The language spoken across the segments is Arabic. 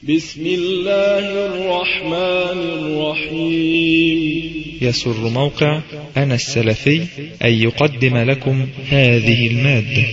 بسم الله الرحمن الرحيم. يسر موقع أنا السلفي أن يقدم لكم هذه المادة.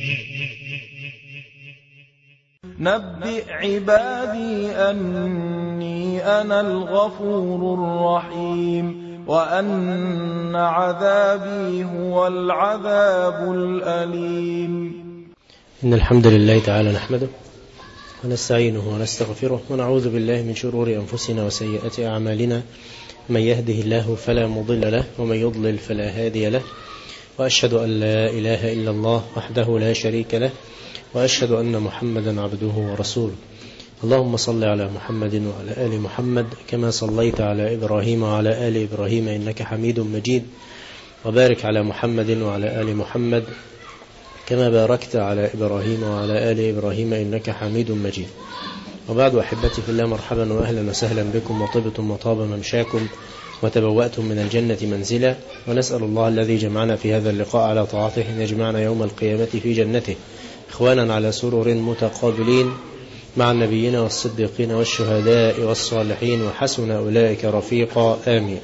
نبئ عبادي أني أنا الغفور الرحيم وأن عذابي هو العذاب الأليم. إن الحمد لله تعالى نحمده ونستعينه ونستغفره ونعوذ بالله من شرور أنفسنا وسيئات أعمالنا، من يهده الله فلا مضل له ومن يضلل فلا هادي له، وأشهد أن لا إله إلا الله وحده لا شريك له، وأشهد أن محمدا عبده ورسوله. اللهم صل على محمد وعلى آل محمد كما صليت على إبراهيم وعلى آل إبراهيم إنك حميد مجيد، وبارك على محمد وعلى آل محمد كما باركت على إبراهيم وعلى آل إبراهيم إنك حميد مجيد. وبعد، أحبتي في الله، مرحبا وأهلا وسهلا بكم، وطبتم وطاب ممشاكم وتبوأتم من الجنة منزلا، ونسأل الله الذي جمعنا في هذا اللقاء على طاعته أن يجمعنا يوم القيامة في جنته إخوانا على سرر متقابلين مع النبيين والصديقين والشهداء والصالحين، وحسن أولئك رفيقا، آمين.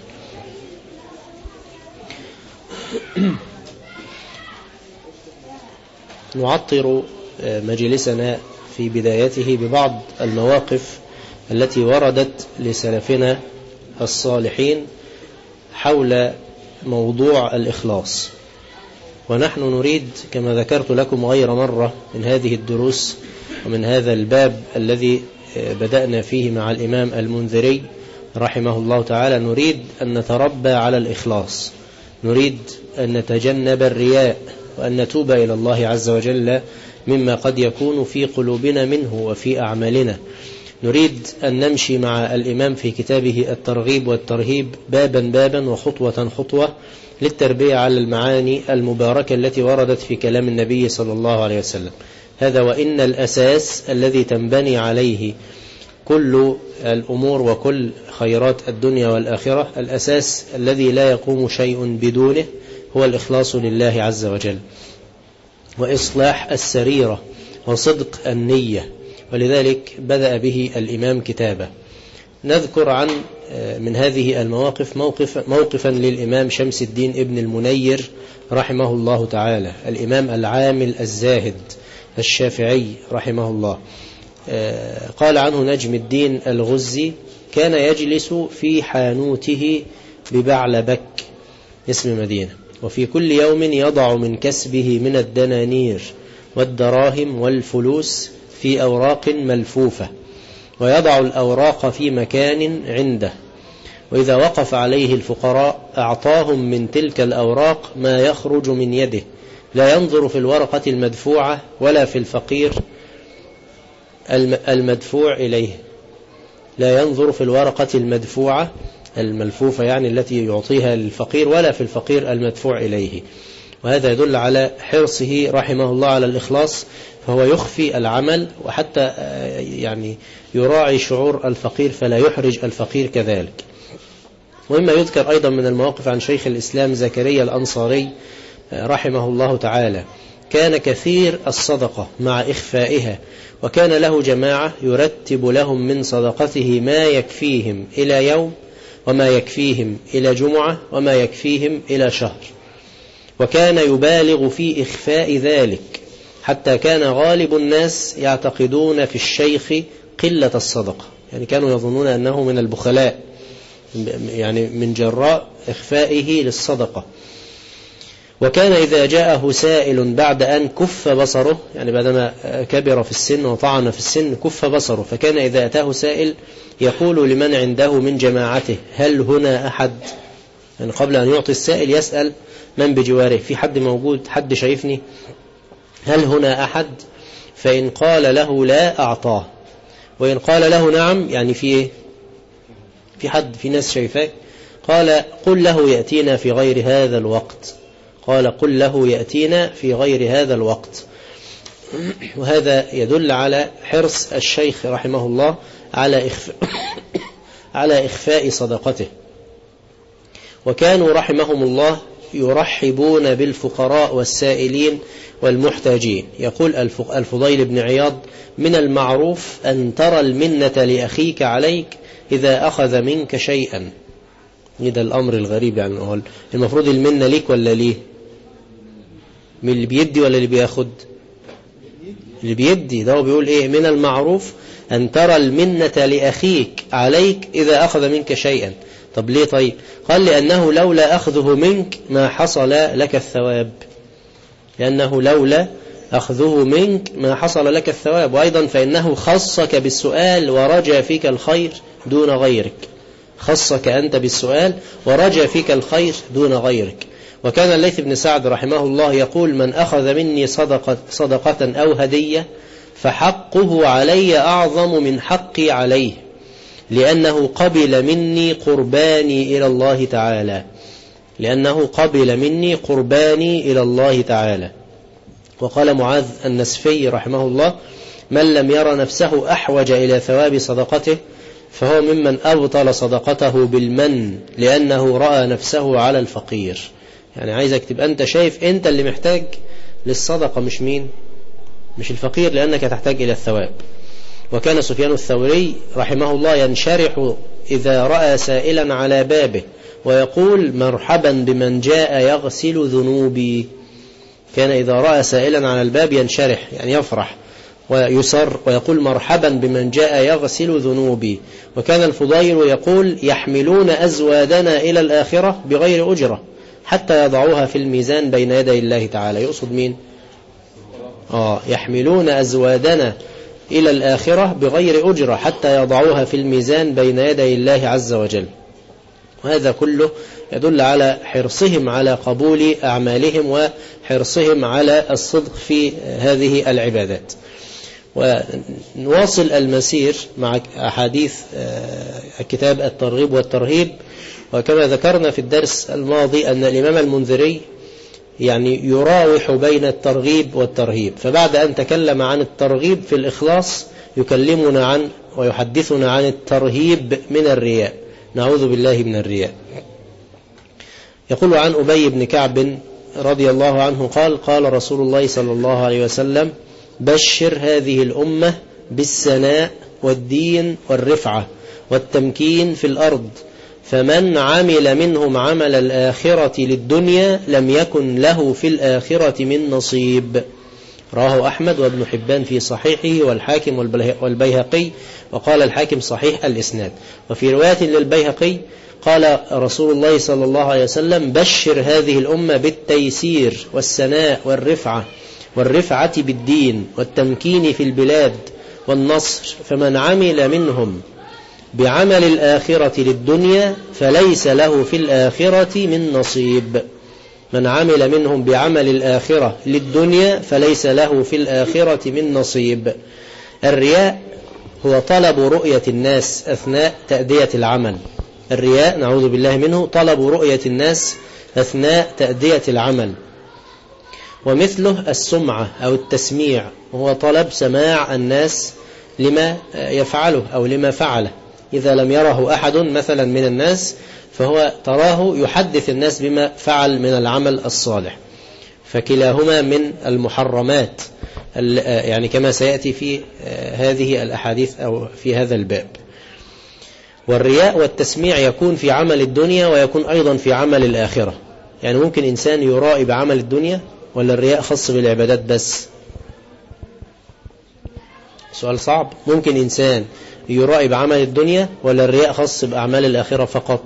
نعطر مجلسنا في بدايته ببعض المواقف التي وردت لسلفنا الصالحين حول موضوع الإخلاص. ونحن نريد كما ذكرت لكم غير مرة من هذه الدروس ومن هذا الباب الذي بدأنا فيه مع الإمام المنذري رحمه الله تعالى، نريد أن نتربى على الإخلاص، نريد أن نتجنب الرياء، وأن نتوب إلى الله عز وجل مما قد يكون في قلوبنا منه وفي أعمالنا. نريد أن نمشي مع الإمام في كتابه الترغيب والترهيب بابا بابا وخطوة خطوة للتربية على المعاني المباركة التي وردت في كلام النبي صلى الله عليه وسلم. هذا وإن الأساس الذي تنبني عليه كل الأمور وكل خيرات الدنيا والآخرة، الأساس الذي لا يقوم شيء بدونه، هو الإخلاص لله عز وجل، وإصلاح السريرة وصدق النية. ولذلك بدأ به الإمام كتابه. نذكر عن من هذه المواقف موقفا للإمام شمس الدين ابن المنير رحمه الله تعالى، الإمام العامل الزاهد الشافعي رحمه الله. قال عنه نجم الدين الغزي: كان يجلس في حانوته ببعلبك اسم مدينة، وفي كل يوم يضع من كسبه من الدنانير والدراهم والفلوس في أوراق ملفوفة، ويضع الأوراق في مكان عنده، وإذا وقف عليه الفقراء أعطاهم من تلك الأوراق ما يخرج من يده، لا ينظر في الورقة المدفوعة ولا في الفقير المدفوع إليه، لا ينظر في الورقة المدفوعة الملفوفة يعني التي يعطيها للفقير، ولا في الفقير المدفوع إليه. وهذا يدل على حرصه رحمه الله على الإخلاص، فهو يخفي العمل وحتى يعني يراعي شعور الفقير فلا يحرج الفقير كذلك. ومما يذكر أيضا من المواقف عن شيخ الإسلام زكريا الأنصاري رحمه الله تعالى، كان كثير الصدقة مع إخفائها، وكان له جماعة يرتب لهم من صدقته ما يكفيهم إلى يوم، وما يكفيهم إلى جمعة، وما يكفيهم إلى شهر، وكان يبالغ في إخفاء ذلك، حتى كان غالب الناس يعتقدون في الشيخ قلة الصدقة، يعني كانوا يظنون أنه من البخلاء، يعني من جراء إخفائه للصدقة. وكان إذا جاءه سائل بعد أن كف بصره، يعني بعدما كبر في السن وطعن في السن كف بصره، فكان إذا أتاه سائل يقول لمن عنده من جماعته: هل هنا أحد؟ يعني قبل أن يعطي السائل يسأل من بجواره: في حد موجود؟ حد شايفني؟ هل هنا أحد؟ فإن قال له لا أعطاه، وإن قال له نعم يعني في حد، في ناس شايفاك، قال: قل له يأتينا في غير هذا الوقت، قال: قل له يأتينا في غير هذا الوقت. وهذا يدل على حرص الشيخ رحمه الله على إخفاء صدقته. وكانوا رحمهم الله يرحبون بالفقراء والسائلين والمحتاجين. يقول الفضيل بن عياض: من المعروف أن ترى المنة لأخيك عليك إذا أخذ منك شيئا. ده الأمر الغريب، يعني المفروض المنة ليك ولا ليه؟ من اللي بيدي ولا اللي بياخد؟ اللي بيدي. ده هو بيقول إيه؟ من المعروف أن ترى المنة لأخيك عليك إذا أخذ منك شيئا. طب ليه طيب؟ قال: لأنه لولا أخذه منك ما حصل لك الثواب. لأنه لولا أخذه منك ما حصل لك الثواب. وأيضا فإنه خصك بالسؤال ورجى فيك الخير دون غيرك. خصك أنت بالسؤال ورجى فيك الخير دون غيرك. وكان الليث بن سعد رحمه الله يقول: من أخذ مني صدقة أو هدية فحقه علي أعظم من حقي عليه، لأنه قبل مني قرباني إلى الله تعالى. لأنه قبل مني قرباني إلى الله تعالى. وقال معاذ النسفي رحمه الله: من لم ير نفسه أحوج إلى ثواب صدقته فهو ممن أبطل صدقته بالمن، لأنه رأى نفسه على الفقير. يعني عايزك تبقى أنت شايف أنت اللي محتاج للصدقة، مش مين؟ مش الفقير، لأنك تحتاج إلى الثواب. وكان سفيان الثوري رحمه الله ينشرح إذا رأى سائلا على بابه ويقول: مرحبا بمن جاء يغسل ذنوبي. كان إذا رأى سائلا على الباب ينشرح، يعني يفرح ويسر ويقول: مرحبا بمن جاء يغسل ذنوبي. وكان الفضيل يقول: يحملون أزوادنا إلى الآخرة بغير أجرة حتى يضعوها في الميزان بين يدي الله تعالى. يقصد مين؟ يحملون أزوادنا إلى الآخرة بغير أجرة حتى يضعوها في الميزان بين يدي الله عز وجل. وهذا كله يدل على حرصهم على قبول أعمالهم وحرصهم على الصدق في هذه العبادات. ونواصل المسير مع أحاديث كتاب الترغيب والترهيب. وكما ذكرنا في الدرس الماضي أن الإمام المنذري يعني يراوح بين الترغيب والترهيب، فبعد أن تكلم عن الترغيب في الإخلاص يكلمنا عن ويحدثنا عن الترهيب من الرياء. نعوذ بالله من الرياء. يقول عن أبي بن كعب رضي الله عنه قال: قال رسول الله صلى الله عليه وسلم: بشر هذه الأمة بالسناء والدين والرفعة والتمكين في الأرض، فمن عمل منهم عمل الآخرة للدنيا لم يكن له في الآخرة من نصيب. رواه أحمد وابن حبان في صحيحه والحاكم والبيهقي، وقال الحاكم صحيح الإسناد. وفي رواية للبيهقي قال رسول الله صلى الله عليه وسلم: بشر هذه الأمة بالتيسير والسناء والرفعة بالدين والتمكين في البلاد والنصر، فمن عمل منهم بعمل الآخرة للدنيا فليس له في الآخرة من نصيب. من عمل منهم بعمل الآخرة للدنيا فليس له في الآخرة من نصيب. الرياء هو طلب رؤية الناس أثناء تأدية العمل. الرياء نعوذ بالله منه طلب رؤية الناس أثناء تأدية العمل. ومثله السمعة أو التسميع، وهو طلب سماع الناس لما يفعله أو لما فعله. إذا لم يره أحد مثلا من الناس فهو تراه يحدث الناس بما فعل من العمل الصالح، فكلاهما من المحرمات، يعني كما سيأتي في هذه الأحاديث أو في هذا الباب. والرياء والتسميع يكون في عمل الدنيا ويكون أيضا في عمل الآخرة. يعني ممكن إنسان يرائي بعمل الدنيا، ولا الرياء خاص بالعبادات بس؟ سؤال صعب. ممكن إنسان يرائي بعمل الدنيا، ولا الرياء خاص بأعمال الآخرة فقط؟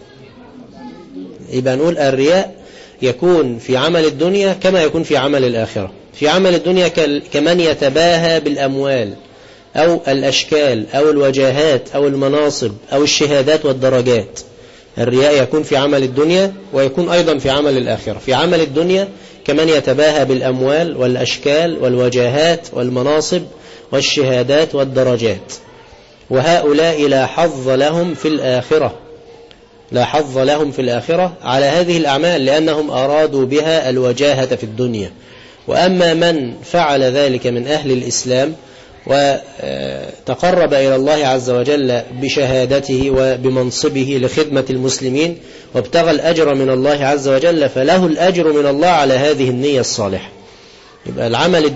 يبقى نقول الرياء يكون في عمل الدنيا كما يكون في عمل الآخرة. في عمل الدنيا كمن يتباهى بالأموال أو الأشكال أو الوجاهات أو المناصب أو الشهادات والدرجات. الرياء يكون في عمل الدنيا ويكون أيضا في عمل الآخرة. في عمل الدنيا كمن يتباهى بالأموال والأشكال والوجاهات والمناصب والشهادات والدرجات، وهؤلاء لا حظ لهم في الآخرة، لا حظ لهم في الآخرة على هذه الأعمال، لأنهم أرادوا بها الوجاهة في الدنيا. وأما من فعل ذلك من أهل الإسلام وتقرب إلى الله عز وجل بشهادته وبمنصبه لخدمة المسلمين وابتغى الأجر من الله عز وجل، فله الأجر من الله على هذه النية الصالحة. يبقى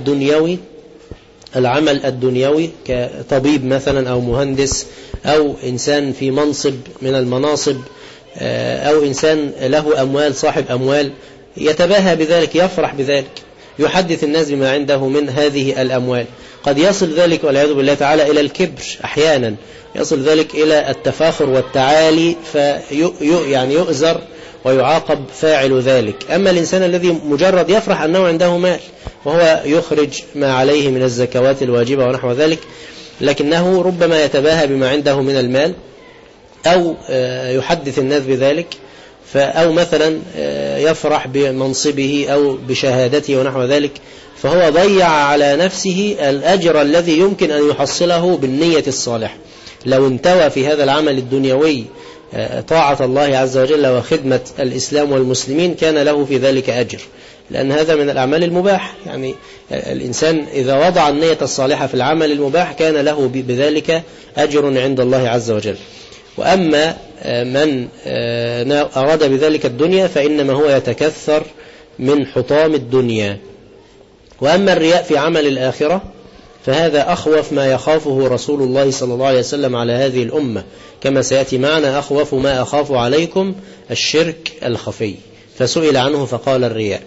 العمل الدنيوي كطبيب مثلا أو مهندس أو إنسان في منصب من المناصب أو إنسان له أموال، صاحب أموال، يتباهى بذلك، يفرح بذلك، يحدث الناس بما عنده من هذه الأموال. قد يصل ذلك والعياذ بالله تعالى إلى الكبر، أحيانا يصل ذلك إلى التفاخر والتعالي، يعني يؤزر ويعاقب فاعل ذلك. أما الإنسان الذي مجرد يفرح أنه عنده مال وهو يخرج ما عليه من الزكوات الواجبة ونحو ذلك، لكنه ربما يتباهى بما عنده من المال أو يحدث الناس بذلك، أو مثلا يفرح بمنصبه أو بشهادته ونحو ذلك، فهو ضيع على نفسه الأجر الذي يمكن أن يحصله بالنية الصالحة. لو انتوى في هذا العمل الدنيوي طاعة الله عز وجل وخدمة الإسلام والمسلمين كان له في ذلك أجر، لأن هذا من الأعمال المباح. يعني الإنسان إذا وضع النية الصالحة في العمل المباح كان له بذلك أجر عند الله عز وجل. وأما من أراد بذلك الدنيا فإنما هو يتكثر من حطام الدنيا. وأما الرياء في عمل الآخرة فهذا أخوف ما يخافه رسول الله صلى الله عليه وسلم على هذه الأمة، كما سيأتي معنا: أخوف ما أخاف عليكم الشرك الخفي. فسئل عنه فقال الرياء.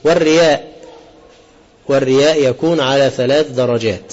والرياء يكون على 3 درجات.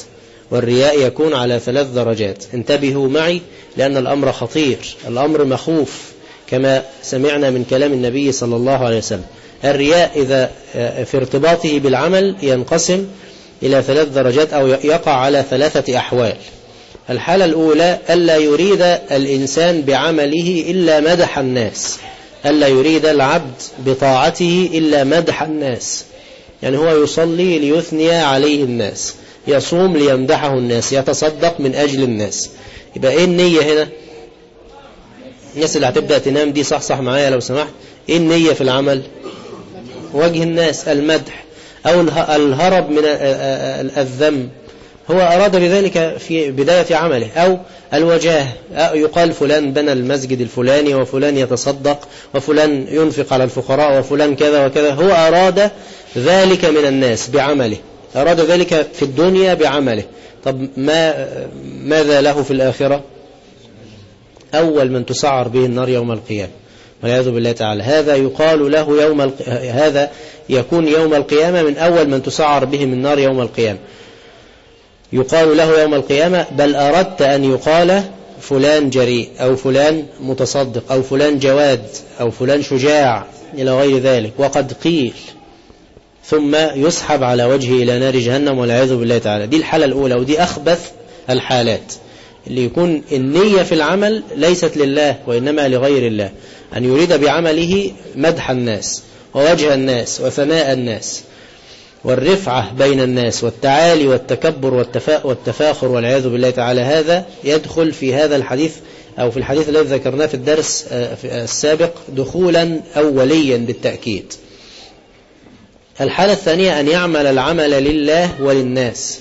انتبهوا معي لأن الأمر خطير، الأمر مخوف، كما سمعنا من كلام النبي صلى الله عليه وسلم. الرياء إذا في ارتباطه بالعمل ينقسم إلى 3 درجات أو يقع على 3 أحوال. الحالة الأولى: ألا يريد الإنسان بعمله إلا مدح الناس، ألا يريد العبد بطاعته إلا مدح الناس. يعني هو يصلي ليثني عليه الناس، يصوم ليمدحه الناس، يتصدق من أجل الناس. يبقى إيه النية هنا؟ الناس اللي هتبدأ تنام دي صح معايا لو سمحت. إيه النية في العمل؟ وجه الناس، المدح أو الهرب من الذم، هو أراد بذلك في بداية عمله. أو الوجاه، يقال فلان بنى المسجد الفلاني وفلان يتصدق وفلان ينفق على الفقراء وفلان كذا وكذا، هو أراد ذلك من الناس بعمله، أراد ذلك في الدنيا بعمله. طب ماذا له في الآخرة؟ أول من تسعر به النار يوم القيامة والعياذ بالله تعالى. هذا يقال له هذا يكون يوم القيامة من أول من تسعر به من النار يوم القيامة. يقال له يوم القيامة: بل أردت أن يقال فلان جريء أو فلان متصدق أو فلان جواد أو فلان شجاع إلى غير ذلك، وقد قيل، ثم يسحب على وجهه إلى نار جهنم والعياذ بالله تعالى. دي الحالة الأولى، ودي أخبث الحالات، اللي يكون النية في العمل ليست لله وإنما لغير الله، أن يريد بعمله مدح الناس ووجه الناس وثناء الناس والرفعة بين الناس والتعالي والتكبر والتفاخر والعياذ بالله تعالى. هذا يدخل في هذا الحديث أو في الحديث الذي ذكرناه في الدرس السابق دخولا أوليا بالتأكيد. الحالة الثانية: أن يعمل العمل لله وللناس.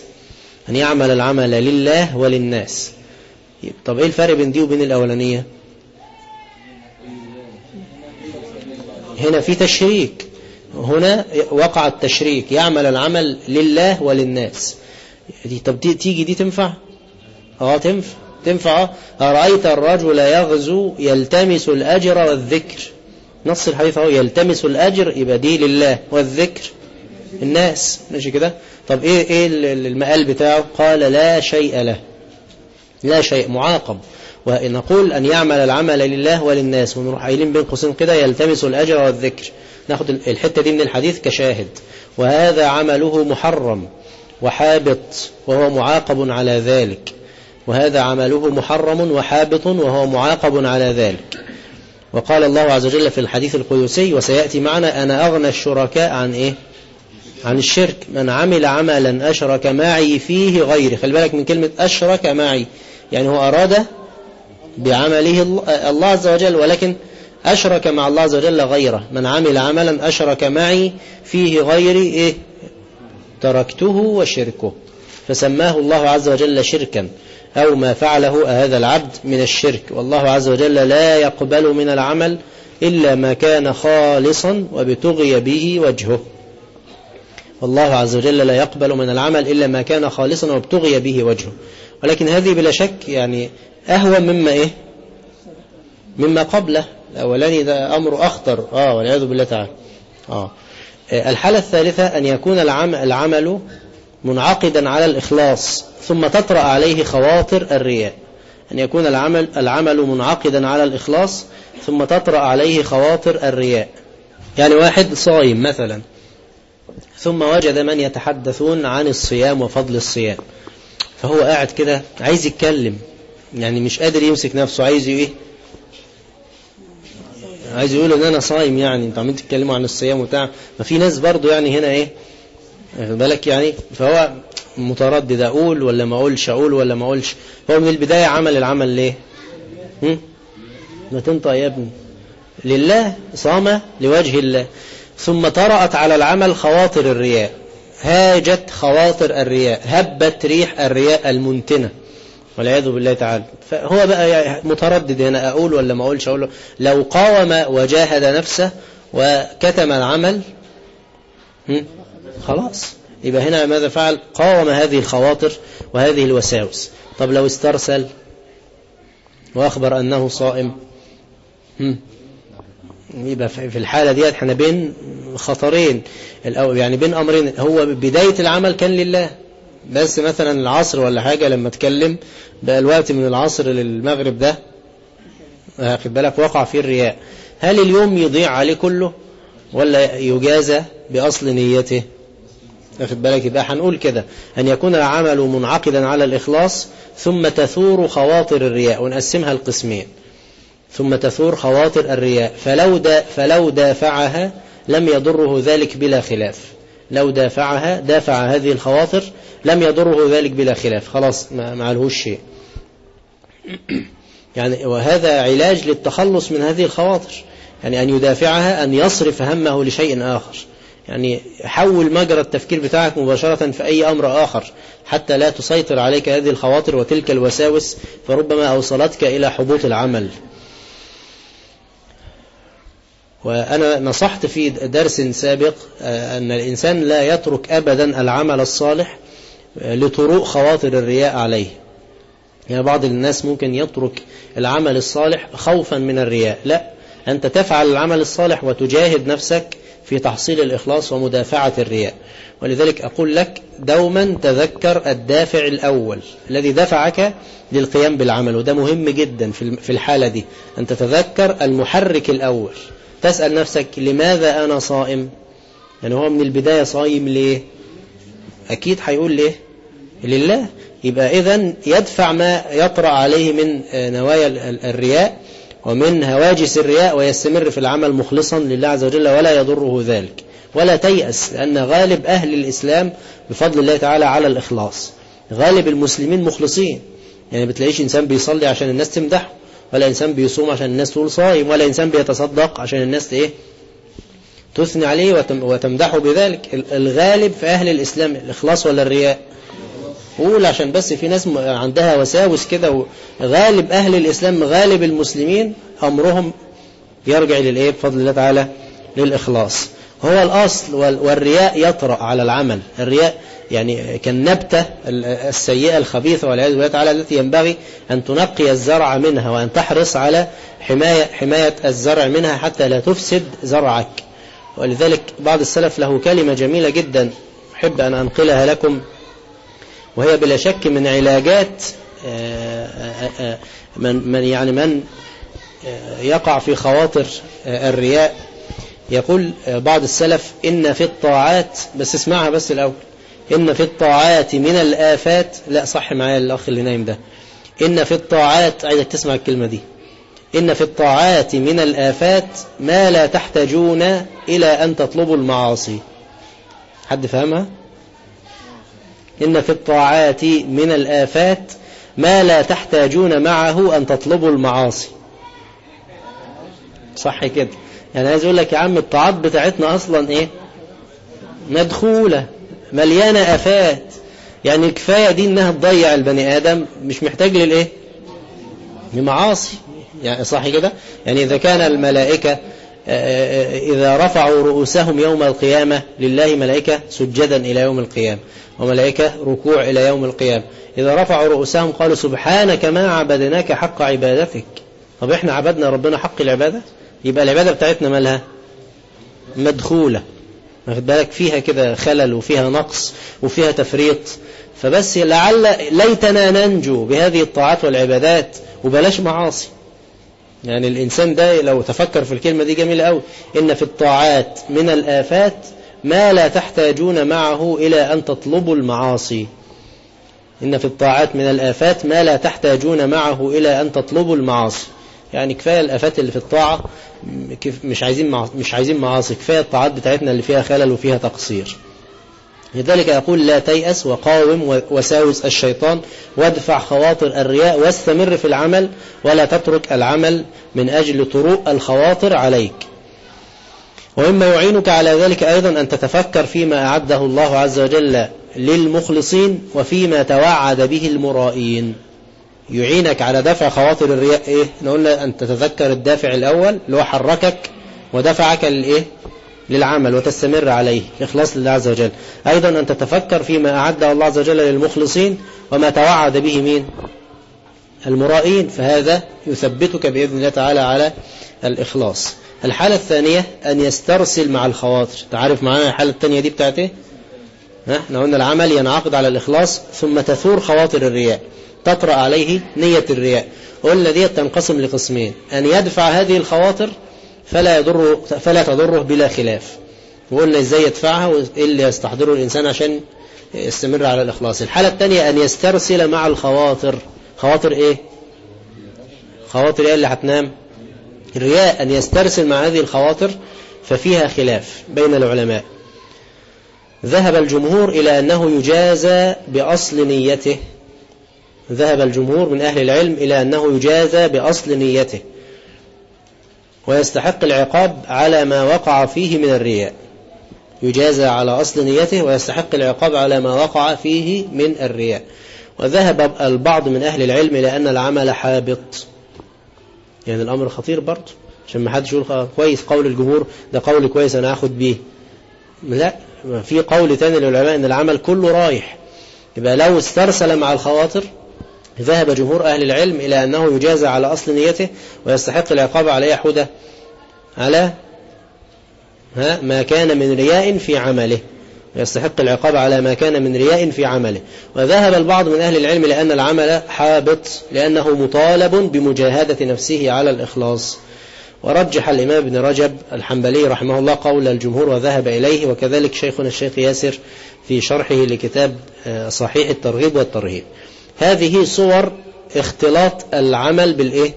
طب إيه الفرق بين دي وبين الأولانية؟ هنا في تشريك، هنا وقع التشريك، يعمل العمل لله وللناس. طب تيجي دي تنفع؟ تنفع. أرأيت الرجل يغزو يلتمس الأجر والذكر، نص الحديث هو يلتمس الأجر، يبقى دي لله، والذكر الناس، ماشي كده. طب ايه المقال بتاعه؟ قال لا شيء له، لا شيء، معاقب. ونقول أن يعمل العمل لله وللناس، ونروح قايلين بين قوسين كده يلتمس الأجر والذكر، ناخد الحتة دي من الحديث كشاهد. وهذا عمله محرم وحابط وهو معاقب على ذلك، وهذا عمله محرم وحابط وهو معاقب على ذلك. وقال الله عز وجل في الحديث القدسي، وسيأتي معنا: أنا أغنى الشركاء عن إيه؟ عن الشرك. من عمل عملا أشرك معي فيه غيري. خلي بالك من كلمة أشرك معي، يعني هو أراد بعمله الله عز وجل، ولكن أشرك مع الله عز وجل غيره. من عمل عملا أشرك معي فيه غيري إيه؟ تركته وشركه. فسماه الله عز وجل شركا، أو ما فعله هذا العبد من الشرك. والله عز وجل لا يقبل من العمل إلا ما كان خالصا وابتغي به وجهه. والله عز وجل لا يقبل من العمل إلا ما كان خالصا وابتغي به وجهه. ولكن هذه بلا شك يعني أهون مما قبله. الأولاني ده أمر أخطر والعياذ بالله تعالى. الحالة الثالثة أن يكون العمل منعقدا على الإخلاص ثم تطرأ عليه خواطر الرياء. أن يكون العمل منعقدا على الإخلاص ثم تطرأ عليه خواطر الرياء. يعني واحد صايم مثلا ثم وجد من يتحدثون عن الصيام وفضل الصيام، فهو قاعد كده عايز يتكلم، يعني مش قادر يمسك نفسه، عايز يقول ان انا صايم، يعني انتوا عمالين تتكلموا عن الصيام وبتاع. ما في ناس برضو يعني هنا واخد بالك يعني، فهو متردد اقول ولا ما اقولش، اقول ولا ما اقولش. هو من البداية عمل العمل ليه؟ ما تنطق يا ابني، لله، صام لوجه الله. ثم طرأت على العمل خواطر الرياء، هاجت خواطر الرياء، هبت ريح الرياء المنتنة والعياذ بالله تعالى. فهو بقى متردد هنا أقول ولا ما أقولش. أقول له لو قاوم وجاهد نفسه وكتم العمل خلاص، يبقى هنا ماذا فعل؟ قاوم هذه الخواطر وهذه الوساوس. طب لو استرسل وأخبر أنه صائم، يبقى في الحالة دي احنا بين خطرين، يعني بين أمرين. هو بداية العمل كان لله، بس مثلا العصر ولا حاجة لما اتكلم بقى الوقت من العصر للمغرب ده واخد بالك وقع فيه الرياء، هل اليوم يضيع عليه كله ولا يجازى بأصل نيته؟ واخد بالك. يبقى هنقول كده أن يكون العمل منعقدا على الإخلاص ثم تثور خواطر الرياء، ونقسمها القسمين. ثم تثور خواطر الرياء فلو دافعها لم يضره ذلك بلا خلاف. لو دافع هذه الخواطر لم يضره ذلك بلا خلاف، خلاص ما عليهوش شيء. يعني وهذا علاج للتخلص من هذه الخواطر، يعني أن يدافعها، أن يصرف همه لشيء آخر. يعني حول مجرى التفكير بتاعك مباشرة في أي أمر آخر حتى لا تسيطر عليك هذه الخواطر وتلك الوساوس، فربما أوصلتك إلى حبوط العمل. وأنا نصحت في درس سابق أن الإنسان لا يترك أبدا العمل الصالح لطروء خواطر الرياء عليه. يعني بعض الناس ممكن يترك العمل الصالح خوفا من الرياء. لا، أنت تفعل العمل الصالح وتجاهد نفسك في تحصيل الإخلاص ومدافعة الرياء. ولذلك أقول لك دوما تذكر الدافع الأول الذي دفعك للقيام بالعمل، وده مهم جدا في الحالة دي، أن تتذكر المحرك الأول. تسأل نفسك لماذا أنا صائم؟ يعني هو من البداية صائم ليه؟ أكيد هيقول ليه؟ لله. يبقى إذن يدفع ما يطرأ عليه من نوايا الرياء ومن هواجس الرياء، ويستمر في العمل مخلصا لله عز وجل ولا يضره ذلك. ولا تيأس، لأن غالب أهل الإسلام بفضل الله تعالى على الإخلاص. غالب المسلمين مخلصين، يعني بتلاقيش إنسان بيصلي عشان الناس تمدحه، ولا إنسان بيصوم عشان الناس تقول صائم، ولا إنسان بيتصدق عشان الناس تثني عليه وتمدحه بذلك. الغالب في أهل الإسلام الإخلاص ولا الرياء؟ قول عشان بس في ناس عندها وساوس كده. غالب أهل الإسلام، غالب المسلمين أمرهم يرجع بفضل الله تعالى للإخلاص، هو الأصل. والرياء يطرأ على العمل. الرياء يعني كالنبتة السيئة الخبيثة والعياذ بالله تعالى، التي ينبغي أن تنقي الزرع منها وأن تحرص على حماية الزرع منها حتى لا تفسد زرعك. ولذلك بعض السلف له كلمة جميلة جدا أحب أن أنقلها لكم، وهي بلا شك من علاجات من يقع في خواطر الرياء. يقول بعض السلف إن في الطاعات، بس اسمعها بس الأول، إن في الطاعات من الآفات. لا صح معايا الأخ اللي نايم ده. إن في الطاعات، عايزك تسمع الكلمة دي، إن في الطاعات من الآفات ما لا تحتاجون إلى أن تطلبوا المعاصي. حد فهمها؟ إن في الطاعات من الآفات ما لا تحتاجون معه أن تطلبوا المعاصي. صح كده؟ يعني عايز أقول لك يا عم الطاعات بتاعتنا أصلا مدخولة مليانة آفات. يعني كفاية دي انها تضيع البني ادم، مش محتاج للايه؟ لمعاصي. يعني صح كده؟ يعني اذا كان الملائكة اذا رفعوا رؤوسهم يوم القيامة لله ملائكة سجدا الى يوم القيامة وملائكة ركوع الى يوم القيامة، اذا رفعوا رؤوسهم قالوا سبحانك ما عبدناك حق عبادتك. طب احنا عبدنا ربنا حق العبادة؟ يبقى العبادة بتاعتنا مالها؟ مدخولة، واخد بالك؟ فيها كده خلل وفيها نقص وفيها تفريط. فبس ليتنا ننجو بهذه الطاعات والعبادات وبلاش معاصي. يعني الإنسان ده لو تفكر في الكلمة دي جميلة قوي، إن في الطاعات من الآفات ما لا تحتاجون معه إلى أن تطلبوا المعاصي. إن في الطاعات من الآفات ما لا تحتاجون معه إلى أن تطلبوا المعاصي. يعني كفاية الآفات اللي في الطاعة، مش عايزين معاصي، كفاية الطاعات بتاعتنا اللي فيها خلل وفيها تقصير. لذلك يقول لا تيأس وقاوم وساوس الشيطان وادفع خواطر الرياء واستمر في العمل ولا تترك العمل من أجل طروء الخواطر عليك. ومما يعينك على ذلك أيضا أن تتفكر فيما أعده الله عز وجل للمخلصين وفيما توعد به المرائين. يعينك على دفع خواطر الرياء إيه؟ نقولنا أن تتذكر الدافع الأول اللي هو حركك ودفعك للإيه؟ للعمل وتستمر عليه إخلاص لله عز وجل. أيضا أن تتفكر فيما أعده الله عز وجل للمخلصين وما توعد به مين؟ المرائين، فهذا يثبتك بإذن الله تعالى على الإخلاص. الحالة الثانية أن يسترسل مع الخواطر. تعرف معنا الحالة الثانية دي بتاعت إيه؟ احنا قلنا العمل ينعقد على الإخلاص ثم تثور خواطر الرياء، تطرأ عليه نية الرياء. قلنا دي تنقسم لقسمين: أن يدفع هذه الخواطر فلا تضره بلا خلاف، وقلنا ازاي يدفعها وايه اللي يستحضره الإنسان عشان يستمر على الإخلاص. الحالة الثانية أن يسترسل مع الخواطر. خواطر ايه؟ خواطر ايه اللي هتنام؟ الرياء. أن يسترسل مع هذه الخواطر ففيها خلاف بين العلماء. ذهب الجمهور إلى أنه يجازى بأصل نيته. ذهب الجمهور من أهل العلم إلى أنه يجازى بأصل نيته ويستحق العقاب على ما وقع فيه من الرياء. يجازى على أصل نيته ويستحق العقاب على ما وقع فيه من الرياء. وذهب البعض من أهل العلم إلى أن العمل حابط. يعني الأمر خطير برضه، عشان ما حدش يقول كويس قول الجمهور ده قول كويس أنا أخذ به. لا، في قول تاني للعلماء أن العمل كله رايح. يبقى لو استرسل مع الخواطر ذهب جمهور أهل العلم إلى أنه يجازى على أصل نيته ويستحق العقاب على يحودة على ما كان من رياء في عمله، ويستحق العقاب على ما كان من رياء في عمله. وذهب البعض من أهل العلم لأن العمل حابط لأنه مطالب بمجاهدة نفسه على الإخلاص. ورجح الإمام ابن رجب الحنبلي رحمه الله قول الجمهور وذهب إليه، وكذلك شيخنا الشيخ ياسر في شرحه لكتاب صحيح الترغيب والترهيب. هذه صور اختلاط العمل بالإيه؟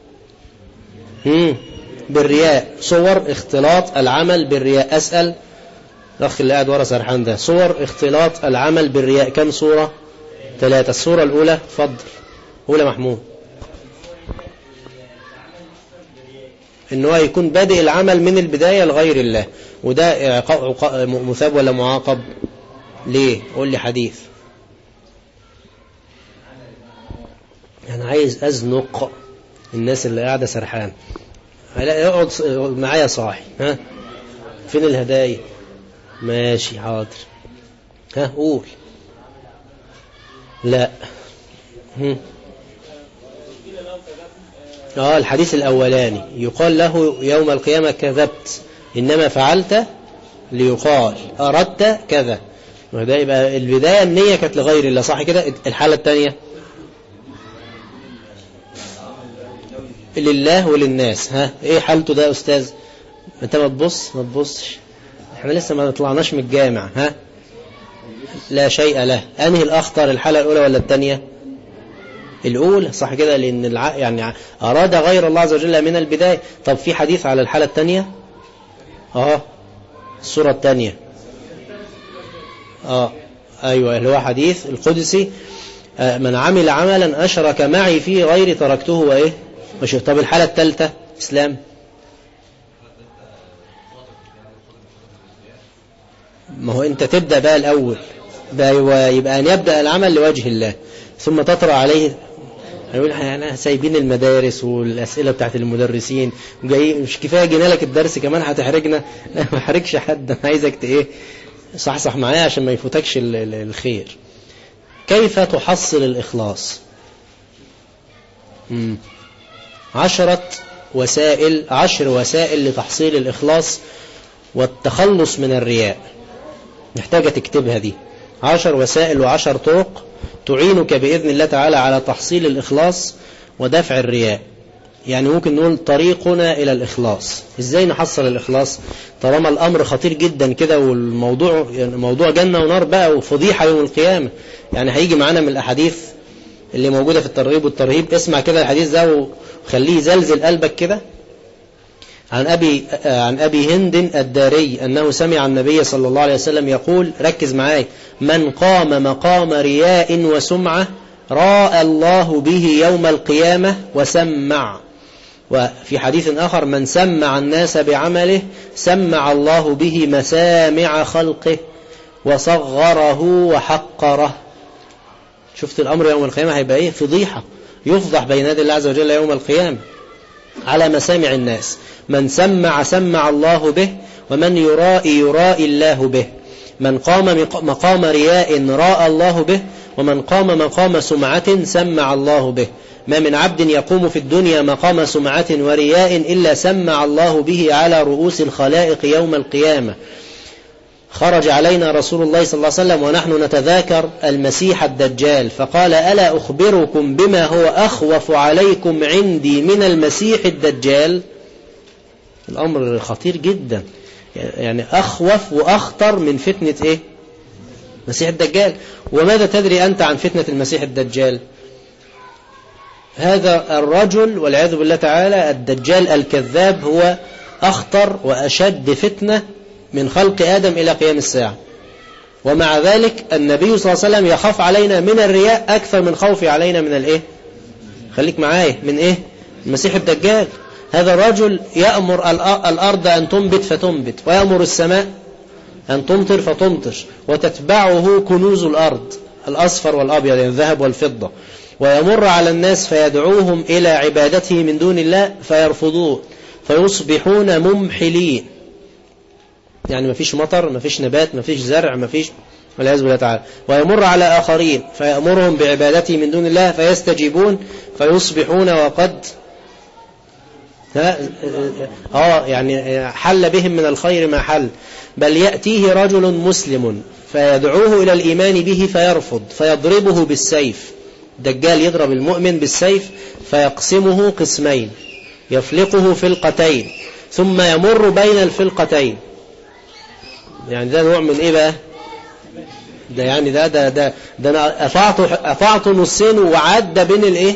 بالرياء. صور اختلاط العمل بالرياء. أسأل الأخ اللي قاعد ورا سرحان ده، صور اختلاط العمل بالرياء كم صورة؟ 3. الصورة الأولى فضل أولى محمود، إنه يكون بادئ العمل من البداية لغير الله، وده مثاب ولا معاقب؟ ليه؟ قول لي حديث. أنا عايز أزنق الناس اللي قاعدة سرحان. يقعد معايا صاحي. فين الهدايا؟ ماشي حاضر. قول. لا. الحديث الأولاني يقال له يوم القيامة كذبت، إنما فعلت ليقال أردت كذا. وده يبقى البداية النية كانت لغير الله، صح كده؟ الحالة الثانية لله وللناس. ايه حالته ده يا أستاذ؟ انت ما تبصش، احنا لسه ما نطلعناش من الجامع. لا شيء له. انهي الأخطر، الحالة الأولى ولا الثانية؟ الأولى، صح كده؟ لأن يعني أراد غير الله عز وجل من البداية. طب في حديث على الحالة الثانية؟ السورة الثانية. أيوة، اللي هو حديث القدسي: من عمل عملا أشرك معي فيه غيري تركته وإيه؟ طب الحالة الثالثة إسلام؟ ما هو أنت تبدأ بقى الأول. يبقى أن يبدأ العمل لوجه الله ثم تطرأ عليه. يقول احنا سايبين المدارس والأسئلة بتاعت المدرسين وجاي مش كفاية جينا لك الدرس كمان هتحرجنا. لا ما حرجش حد، أنا عايزك صح معايا عشان ما يفوتكش الخير. كيف تحصل الإخلاص؟ 10 وسائل لتحصيل الإخلاص والتخلص من الرياء. محتاجة تكتبها دي. 10 وسائل و10 طرق تعينك بإذن الله تعالى على تحصيل الإخلاص ودفع الرياء. يعني ممكن نقول طريقنا إلى الإخلاص. إزاي نحصل الإخلاص طالما الأمر خطير جدا كده، والموضوع يعني موضوع جنة ونار بقى وفضيحة يوم القيامة. يعني هيجي معانا من الأحاديث اللي موجودة في الترغيب والترهيب. اسمع كده الحديث ده وخليه يزلزل قلبك كده. عن أبي هند الداري أنه سمع النبي صلى الله عليه وسلم يقول، ركز معاي: من قام مقام رياء وسمعة راى الله به يوم القيامة وسمع. وفي حديث آخر: من سمع الناس بعمله سمع الله به مسامع خلقه وصغره وحقره. شفت الأمر يوم القيامة هيبقى إيه؟ فضيحة، يفضح بين يدي الله عز وجل يوم القيامة على مسامع الناس. من سمع الله به، ومن يرائي الله به. من قام مقام رياء راى الله به، ومن قام مقام سمعة سمع الله به. ما من عبد يقوم في الدنيا مقام سمعة ورياء إلا سمع الله به على رؤوس الخلائق يوم القيامة. خرج علينا رسول الله صلى الله عليه وسلم ونحن نتذاكر المسيح الدجال فقال: ألا أخبركم بما هو أخوف عليكم عندي من المسيح الدجال؟ الأمر خطير جدا، يعني أخوف وأخطر من فتنة إيه؟ مسيح الدجال. وماذا تدري أنت عن فتنة المسيح الدجال؟ هذا الرجل والعياذ بالله تعالى الدجال الكذاب هو أخطر وأشد فتنة من خلق آدم إلى قيام الساعة. ومع ذلك النبي صلى الله عليه وسلم يخاف علينا من الرياء أكثر من خوفي علينا من الإيه؟ خليك معايا، من إيه؟ المسيح الدجال. هذا الرجل يأمر الأرض أن تنبت فتنبت، ويأمر السماء أن تمطر فتمطر، وتتبعه كنوز الأرض الأصفر والأبيض، يعني الذهب والفضة، ويمر على الناس فيدعوهم إلى عبادته من دون الله فيرفضون فيصبحون ممحلين. يعني ما فيش مطر، ما فيش نبات، ما فيش زرع، ما فيش، والعياذ بالله تعالى. ويمر على آخرين فيأمرهم بعبادته من دون الله فيستجيبون فيصبحون وقد يعني حل بهم من الخير ما حل. بل يأتيه رجل مسلم فيدعوه إلى الإيمان به فيرفض فيضربه بالسيف. الدجال يضرب المؤمن بالسيف فيقسمه قسمين، يفلقه فلقتين، ثم يمر بين الفلقتين. يعني ده نوع من إيه بقى؟ ده يعني ده أنا أفعته نصين وعد بين الإيه؟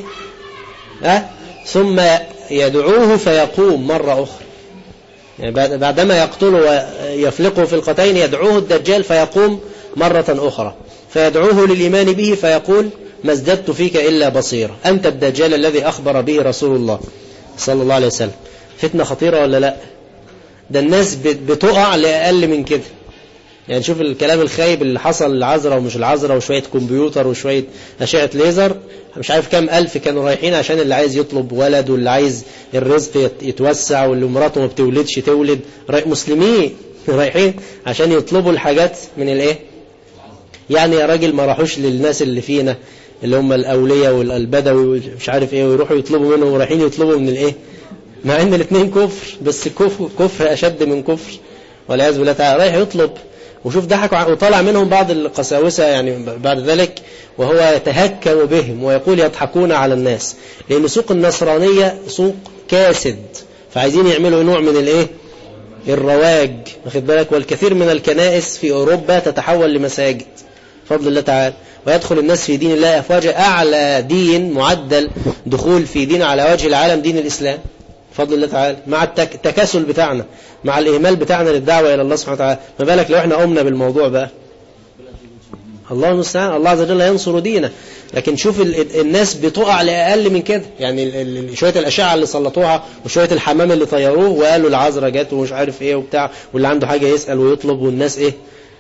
ثم يدعوه فيقوم مرة أخرى. يعني بعدما يقتله ويفلقه فلقتين يدعوه الدجال فيقوم مرة أخرى فيدعوه للإيمان به فيقول: ما ازددت فيك إلا بصيرة، أنت الدجال الذي أخبر به رسول الله صلى الله عليه وسلم. فتنة خطيرة ولا لا؟ ده الناس بتقع لأقل من كده. يعني شوف الكلام الخايب اللي حصل للعذراء ومش العذراء وشوية كمبيوتر وشوية أشعة ليزر، مش عارف كام ألف كانوا رايحين عشان اللي عايز يطلب ولد واللي عايز الرزق يتوسع واللي مراته ما بتولدش تولد. مسلمين رايحين عشان يطلبوا الحاجات من الايه؟ يعني يا راجل ما راحوش للناس اللي فينا اللي هم الأولياء والبدوي مش عارف ايه ويروحوا يطلبوا منهم، ورايحين يطلبوا من الايه؟ مع ان الاثنين كفر، بس كفر أشد من كفر والعياذ بالله تعالى. رايح يطلب وشوف ضحك وطلع منهم بعض القساوسة يعني بعد ذلك وهو يتهكم بهم ويقول يضحكون على الناس، لأن سوق النصرانية سوق كاسد، فعايزين يعملوا نوع من الايه؟ الرواج، واخد بالك. والكثير من الكنائس في أوروبا تتحول لمساجد فضل الله تعالى، ويدخل الناس في دين الله أفواجا. أعلى دين معدل دخول في دين على وجه العالم دين الإسلام فضل الله تعالى، مع التكاسل بتاعنا، مع الإهمال بتاعنا للدعوة إلى الله سبحانه وتعالى. ما بالك لو احنا قمنا بالموضوع بقى؟ الله المستعان، الله عز وجل ينصر دينه. لكن شوف الناس بتقع لأقل من كده. يعني شوية الأشعة اللي سلطوها وشوية الحمام اللي طيروه وقالوا العذراء جت ومش عارف ايه وبتاع، واللي عنده حاجة يسأل ويطلب، والناس ايه؟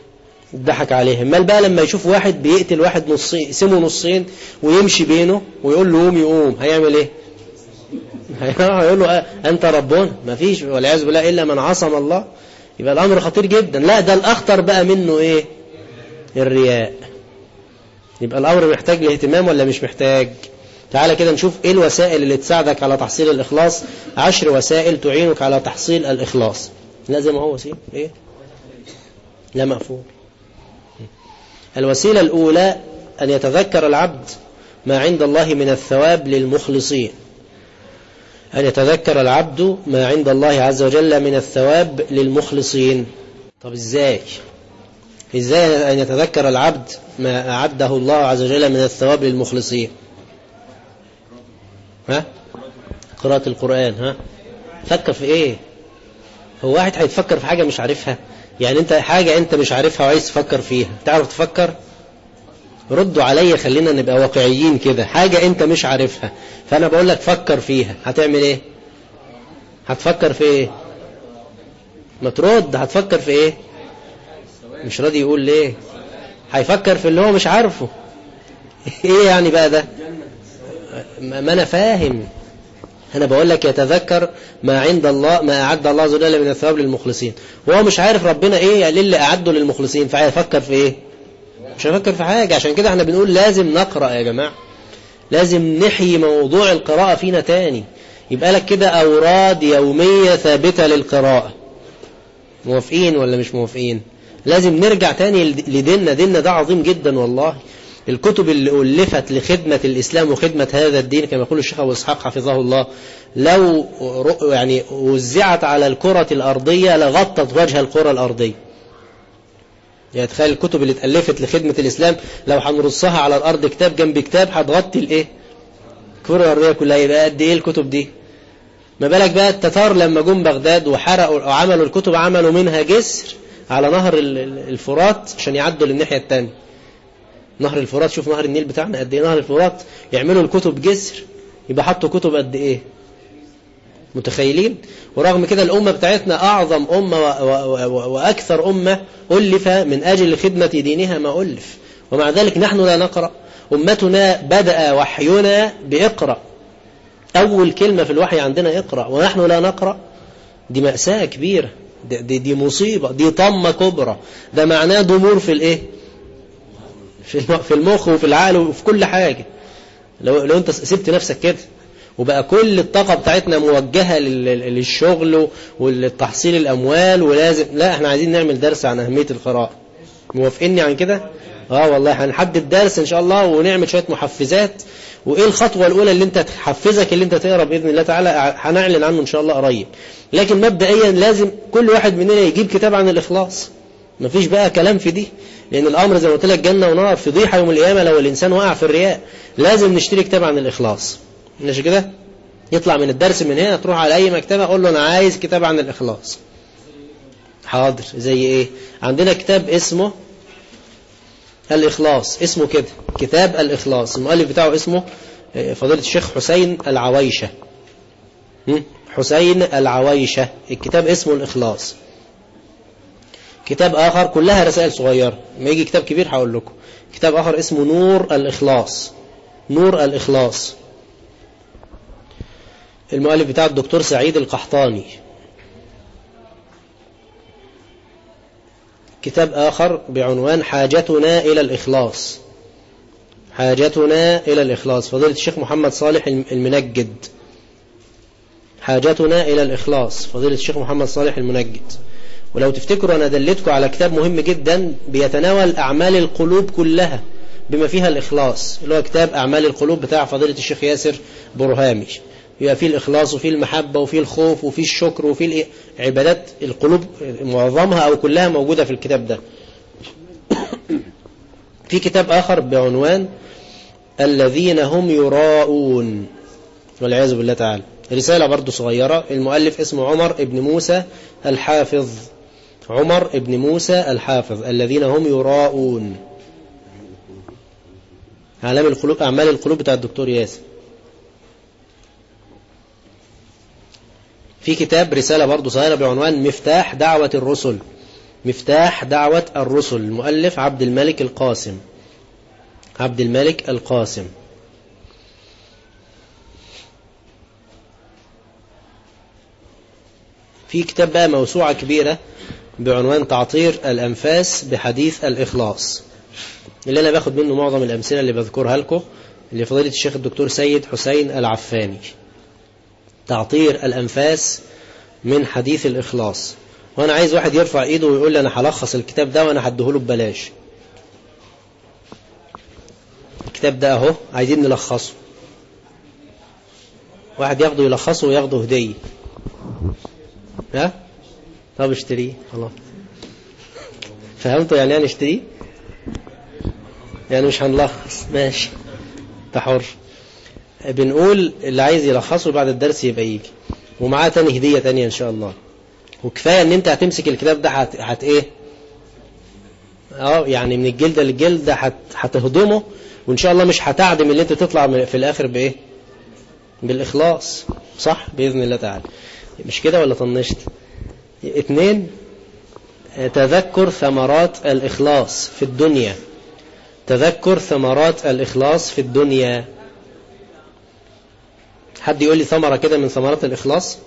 ضحك عليه. امال بقى لما يشوف واحد بيقتل واحد نصين، يقسمه نصين ويمشي بينه ويقول له قوم يقوم، هيعمل ايه؟ هيقول له انت ربنا؟ مفيش والعياذ بالله الا من عصم الله. يبقى الامر خطير جدا. لا ده الاخطر بقى منه ايه؟ الرياء. يبقى الامر محتاج لاهتمام ولا مش محتاج؟ تعالى كده نشوف ايه الوسائل اللي تساعدك على تحصيل الاخلاص. 10 وسائل تعينك على تحصيل الاخلاص. لا زي ما هو سيب ايه؟ لا مقفول. الوسيلة الأولى أن يتذكر العبد ما عند الله من الثواب للمخلصين. أن يتذكر العبد ما عند الله عز وجل من الثواب للمخلصين. طب إزاي أن يتذكر العبد ما أعده الله عز وجل من الثواب للمخلصين؟ قراءة القرآن. فكر في إيه؟ هو واحد هيتفكر في حاجة مش عارفها؟ يعني انت حاجة انت مش عارفها وعايز تفكر فيها، تعرف تفكر؟ ردوا عليا، خلينا نبقى واقعيين كده. حاجة انت مش عارفها فانا بقول لك فكر فيها، هتعمل ايه؟ هتفكر في ايه؟ ما ترد. هتفكر في ايه؟ مش راضي يقول ليه؟ هيفكر في اللي هو مش عارفه. ايه يعني بقى ده؟ ما انا فاهم. أنا بقول لك يتذكر ما عند الله، ما أعد الله عز وجل من الثواب للمخلصين، وهو مش عارف ربنا إيه اللي أعده للمخلصين، فهيفكر في إيه؟ مش هيفكر في حاجة. عشان كده احنا بنقول لازم نقرأ يا جماعة، لازم نحيي موضوع القراءة فينا تاني. يبقى لك كده أوراد يومية ثابتة للقراءة. موافقين ولا مش موافقين؟ لازم نرجع تاني لديننا. ديننا ده عظيم جدا والله. الكتب اللي ألفت لخدمة الإسلام وخدمة هذا الدين كما يقول الشيخ أبو إسحاق حفظه الله، لو يعني وزعت على الكرة الأرضية لغطت وجه الكرة الأرضية. يعني تخيل الكتب اللي اتألفت لخدمة الإسلام لو هنرصها على الأرض كتاب جنب كتاب هتغطي الإيه؟ الكرة الأرضية كلها. يبقى قد إيه الكتب دي؟ ما بالك بقى التتار لما جم بغداد وحرقوا وعملوا الكتب، عملوا منها جسر على نهر الفرات عشان يعدوا للناحية التانية. نهر الفرات، شوف نهر النيل بتاعنا قد ايه، نهر الفرات يعملوا الكتب جسر، يبقى حطوا كتب قد ايه؟ متخيلين؟ ورغم كده الأمة بتاعتنا أعظم أمة وأكثر أمة ألف من أجل خدمة دينها ما ألف، ومع ذلك نحن لا نقرأ. أمتنا بدأ وحينا بإقرأ، أول كلمة في الوحي عندنا إقرأ، ونحن لا نقرأ. دي مأساة كبيرة، دي مصيبة، دي طمة كبرى. ده معناه ضمور في الإيه؟ في المخ وفي العقل وفي كل حاجة. لو انت سبت نفسك كده وبقى كل الطاقة بتاعتنا موجهة للشغل والتحصيل الأموال ولازم، لا احنا عايزين نعمل درس عن أهمية القراءة. موافقيني عن كده؟ والله هنحدد درس إن شاء الله ونعمل شوية محفزات. وإيه الخطوة الأولى اللي انت تحفزك اللي انت تقرأ بإذن الله تعالى هنعلن عنه إن شاء الله قريب. لكن مبدئيا لازم كل واحد مننا يجيب كتاب عن الإخلاص. مفيش بقى كلام في دي، لأن الأمر زي ما قلت لك جنة ونار، فضيحة يوم القيامة لو الإنسان وقع في الرياء. لازم نشتري كتاب عن الإخلاص. ماشي كده؟ يطلع من الدرس من هنا تروح على أي مكتبة أقول له أنا عايز كتاب عن الإخلاص. حاضر. زي إيه؟ عندنا كتاب اسمه الإخلاص، اسمه كده كتاب الإخلاص. المؤلف بتاعه اسمه فضيلة الشيخ حسين العويشة. حسين العويشة. الكتاب اسمه الإخلاص. كتاب آخر كلها رسائل صغيرة، ما يجي كتاب كبير هقول لكم. كتاب آخر اسمه نور الإخلاص. نور الإخلاص. المؤلف بتاع الدكتور سعيد القحطاني. كتاب آخر بعنوان حاجتنا إلى الإخلاص. حاجتنا إلى الإخلاص، فضيلة الشيخ محمد صالح المنجد. حاجتنا إلى الإخلاص، فضيلة الشيخ محمد صالح المنجد. ولو تفتكروا أنا دلتكم على كتاب مهم جدا بيتناول أعمال القلوب كلها بما فيها الإخلاص، اللي هو كتاب أعمال القلوب بتاع فضيلة الشيخ ياسر برهامي. يبقى فيه الإخلاص وفيه المحبة وفيه الخوف وفيه الشكر وفيه عبادات القلوب، معظمها أو كلها موجودة في الكتاب ده. في كتاب آخر بعنوان الذين هم يراءون والعياذ بالله تعالى. رسالة برضو صغيرة. المؤلف اسمه عمر ابن موسى الحافظ. عمر ابن موسى الحافظ. الذين هم يراءون. أعلام القلوب، أعمال القلوب بتاع الدكتور ياسر. في كتاب رسالة برضو صغيرة بعنوان مفتاح دعوة الرسل. مفتاح دعوة الرسل، المؤلف عبد الملك القاسم. عبد الملك القاسم. في كتاب بقى موسوعة كبيرة بعنوان تعطير الأنفاس بحديث الإخلاص، اللي أنا باخد منه معظم الأمثلة اللي بذكرها لكم، اللي فضيلة الشيخ الدكتور سيد حسين العفاني. تعطير الأنفاس من حديث الإخلاص. وأنا عايز واحد يرفع إيده ويقول لي أنا هلخص الكتاب ده وأنا هديهوله ببلاش. الكتاب ده أهو عايزين نلخصه، واحد ياخده يلخصه وياخده هدية. ها؟ طب اشتريه خلاص. فهمتوا يعني اشتريه؟ يعني مش هنلخص، ماشي تحر. بنقول اللي عايز يلخصه بعد الدرس يبقى يجي، ومعاه تاني هدية تانية ان شاء الله. وكفاية ان انت هتمسك الكتاب ده هت ايه، يعني من الجلدة للجلدة هتهضمه، وان شاء الله مش هتعدم اللي انت تطلع في الاخر بايه، بالاخلاص، صح باذن الله تعالى. مش كده ولا طنشت؟ 2 تذكر ثمرات الإخلاص في الدنيا. تذكر ثمرات الإخلاص في الدنيا. حد يقول لي ثمرة كده من ثمرات الإخلاص؟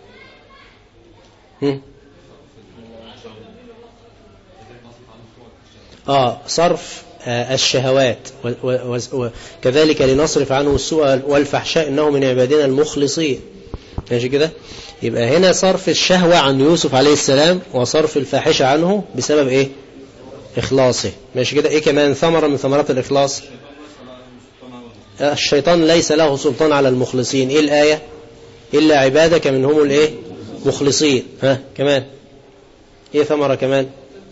صرف الشهوات، وكذلك لنصرف عنه السوء والفحشاء إنه من عبادنا المخلصين. ماشي كده؟ يبقى هنا صرف الشهوة عن يوسف عليه السلام، وصرف الفاحشة عنه بسبب ايه؟ إخلاصه. ماشي كده؟ ايه كمان ثمرة من ثمرات الإخلاص؟ الشيطان ليس له سلطان على المخلصين. ايه الآية؟ إلا عبادك منهم الايه؟ مخلصين. ها كمان ايه ثمرة كمان؟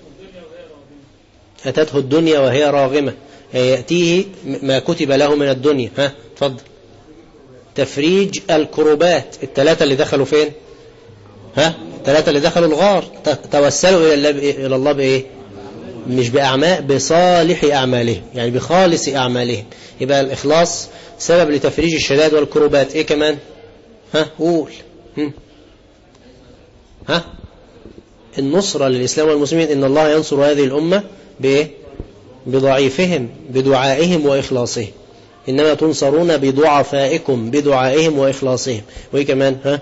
أتته الدنيا وهي راغمة، يأتيه ما كتب له من الدنيا. ها اتفضل. تفريج الكروبات. 3 اللي دخلوا فين؟ 3 اللي دخلوا الغار توسلوا إلى الله بإيه؟ مش بأعمال، بصالح أعمالهم، يعني بخالص أعمالهم. يبقى الإخلاص سبب لتفريج الشدائد والكروبات. إيه كمان؟ قول. النصرة للإسلام والمسلمين. إن الله ينصر هذه الأمة بإيه؟ بضعيفهم، بدعائهم وإخلاصهم. إنما تنصرون بضعفائكم، بدعائهم وإخلاصهم. وإيه كمان؟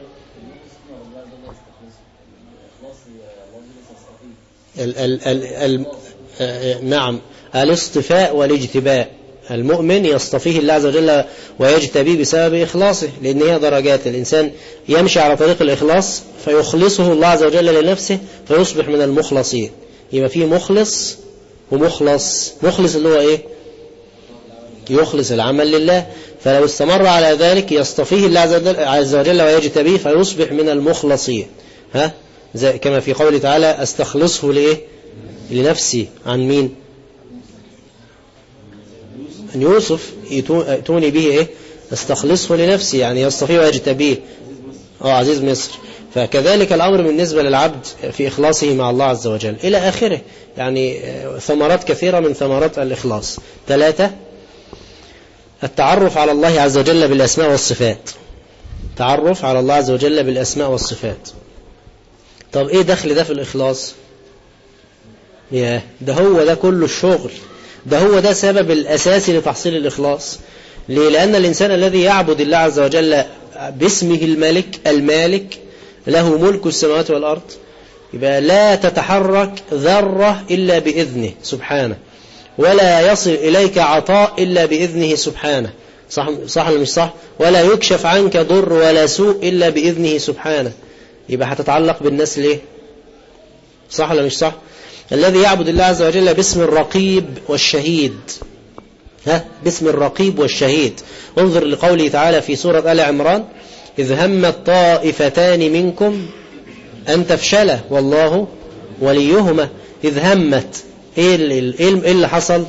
نعم، الاصطفاء والاجتباء. المؤمن يصطفيه الله عز وجل ويجتبيه بسبب إخلاصه، لأن هي درجات. الإنسان يمشي على طريق الإخلاص فيخلصه الله عز وجل لنفسه فيصبح من المخلصين. يبقى فيه مخلص ومخلص. مخلص اللي هو إيه؟ يخلص العمل لله. فلو استمر على ذلك يصطفيه الله عز وجل ويجتبيه فيصبح من المخلصين. زي كما في قوله تعالى استخلصه لإيه؟ لنفسي. عن مين؟ عن يوسف. يتوني به إيه؟ استخلصه لنفسي، يعني يصطفيه ويجتبيه. عزيز مصر. فكذلك الأمر بالنسبة للعبد في إخلاصه مع الله عز وجل إلى آخره. يعني ثمرات كثيرة من ثمرات الإخلاص. 3 التعرف على الله عز وجل بالأسماء والصفات. تعرف على الله عز وجل بالأسماء والصفات. طب إيه دخل ده في الإخلاص؟ ده هو ده كل الشغل. ده هو ده سبب الأساسي لتحصيل الإخلاص. ليه؟ لأن الإنسان الذي يعبد الله عز وجل باسمه المالك له ملك السماوات والأرض، يبقى لا تتحرك ذرة إلا بإذنه سبحانه، ولا يصل إليك عطاء إلا بإذنه سبحانه. صح ولا مش صح؟ ولا يكشف عنك ضر ولا سوء إلا بإذنه سبحانه. يبقى هتتعلق بالناس ليه؟ صح ولا مش صح؟ الذي يعبد الله عز وجل باسم الرقيب والشهيد. باسم الرقيب والشهيد. انظر لقوله تعالى في سورة آل عمران: إذ همت طائفتان منكم أن تفشلا والله وليهما. إذ همت. إيه اللي حصل؟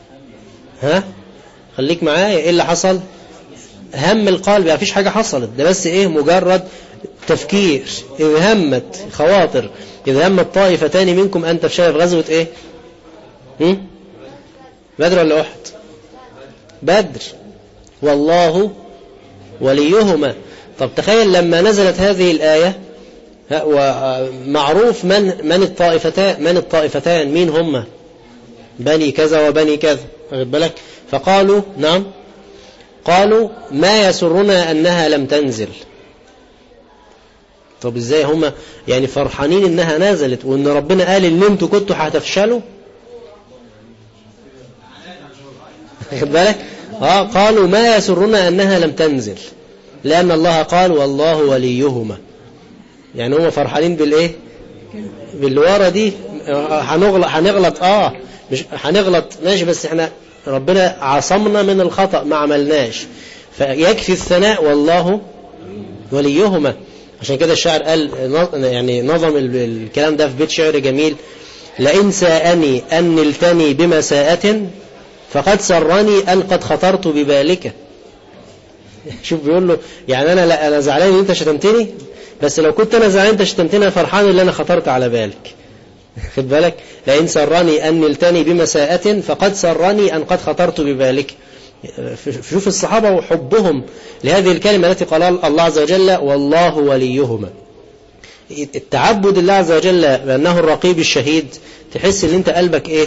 خليك معايا. إيه اللي حصل؟ هم القلب. ما فيش حاجة حصلت، ده بس إيه؟ مجرد تفكير. إذ همت خواطر. إذ همت طائفتان منكم أن تفشلا. في غزوة إيه؟ بدر ولا أحد؟ بدر. والله وليهما. طب تخيل لما نزلت هذه الآية ومعروف من الطائفتان مين هم؟ بني كذا وبني كذا، واخد بالك؟ فقالوا نعم، قالوا ما يسرنا أنها لم تنزل. طب ازاي هم يعني فرحانين انها نزلت وان ربنا قال ان انتوا كنتوا هتفشلوا؟ واخد بالك؟ قالوا ما يسرنا أنها لم تنزل لأن الله قال والله وليهما. يعني هم فرحانين بالإيه؟ بالورا دي. هنغلط مش هنغلط ماشي، بس احنا ربنا عصمنا من الخطأ ما عملناش، فيكفي الثناء والله وليهما. عشان كده الشاعر قال يعني نظم الكلام ده في بيت شعر جميل: لئن ساءني أن نلتني بمساءة فقد سرني أن قد خطرت ببالك. شوف بيقول له يعني أنا زعلان ان انت شتمتني، بس لو كنت أنا زعلان انت شتمتني فرحان اللي أنا خطرت على بالك. خد بالك؟ لئن سرني أن نلتني بمساءة فقد سرني أن قد خطرت ببالك. شوف الصحابة وحبهم لهذه الكلمة التي قال الله عز وجل والله وليهما. التعبد لله عز وجل بأنه الرقيب الشهيد، تحس ان انت قلبك ايه؟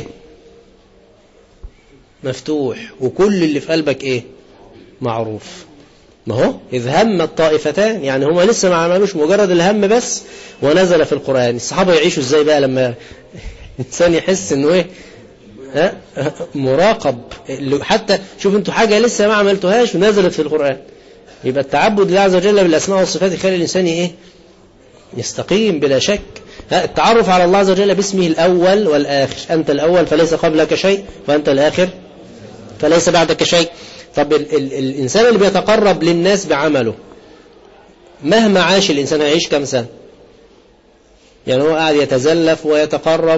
مفتوح، وكل اللي في قلبك ايه؟ معروف. ما هو إذ هم الطائفتان، يعني هما لسه ما عملوش مجرد الهم بس ونزل في القرآن. الصحابة يعيشوا ازاي بقى لما إنسان يحس انه ايه؟ مراقب. حتى شوف انتوا حاجة لسه ما عملتوهاش ونزلت في القرآن. يبقى التعبد لله عز وجل بالأسماء والصفات يخلي الإنسان ايه؟ يستقيم بلا شك. التعرف على الله عز وجل باسمه الأول والآخر. أنت الأول فليس قبلك شيء، وأنت الآخر فليس بعدك شيء. طب الإنسان اللي بيتقرب للناس بعمله مهما عاش الإنسان هيعيش كم سنة؟ يعني هو قاعد يتزلف ويتقرب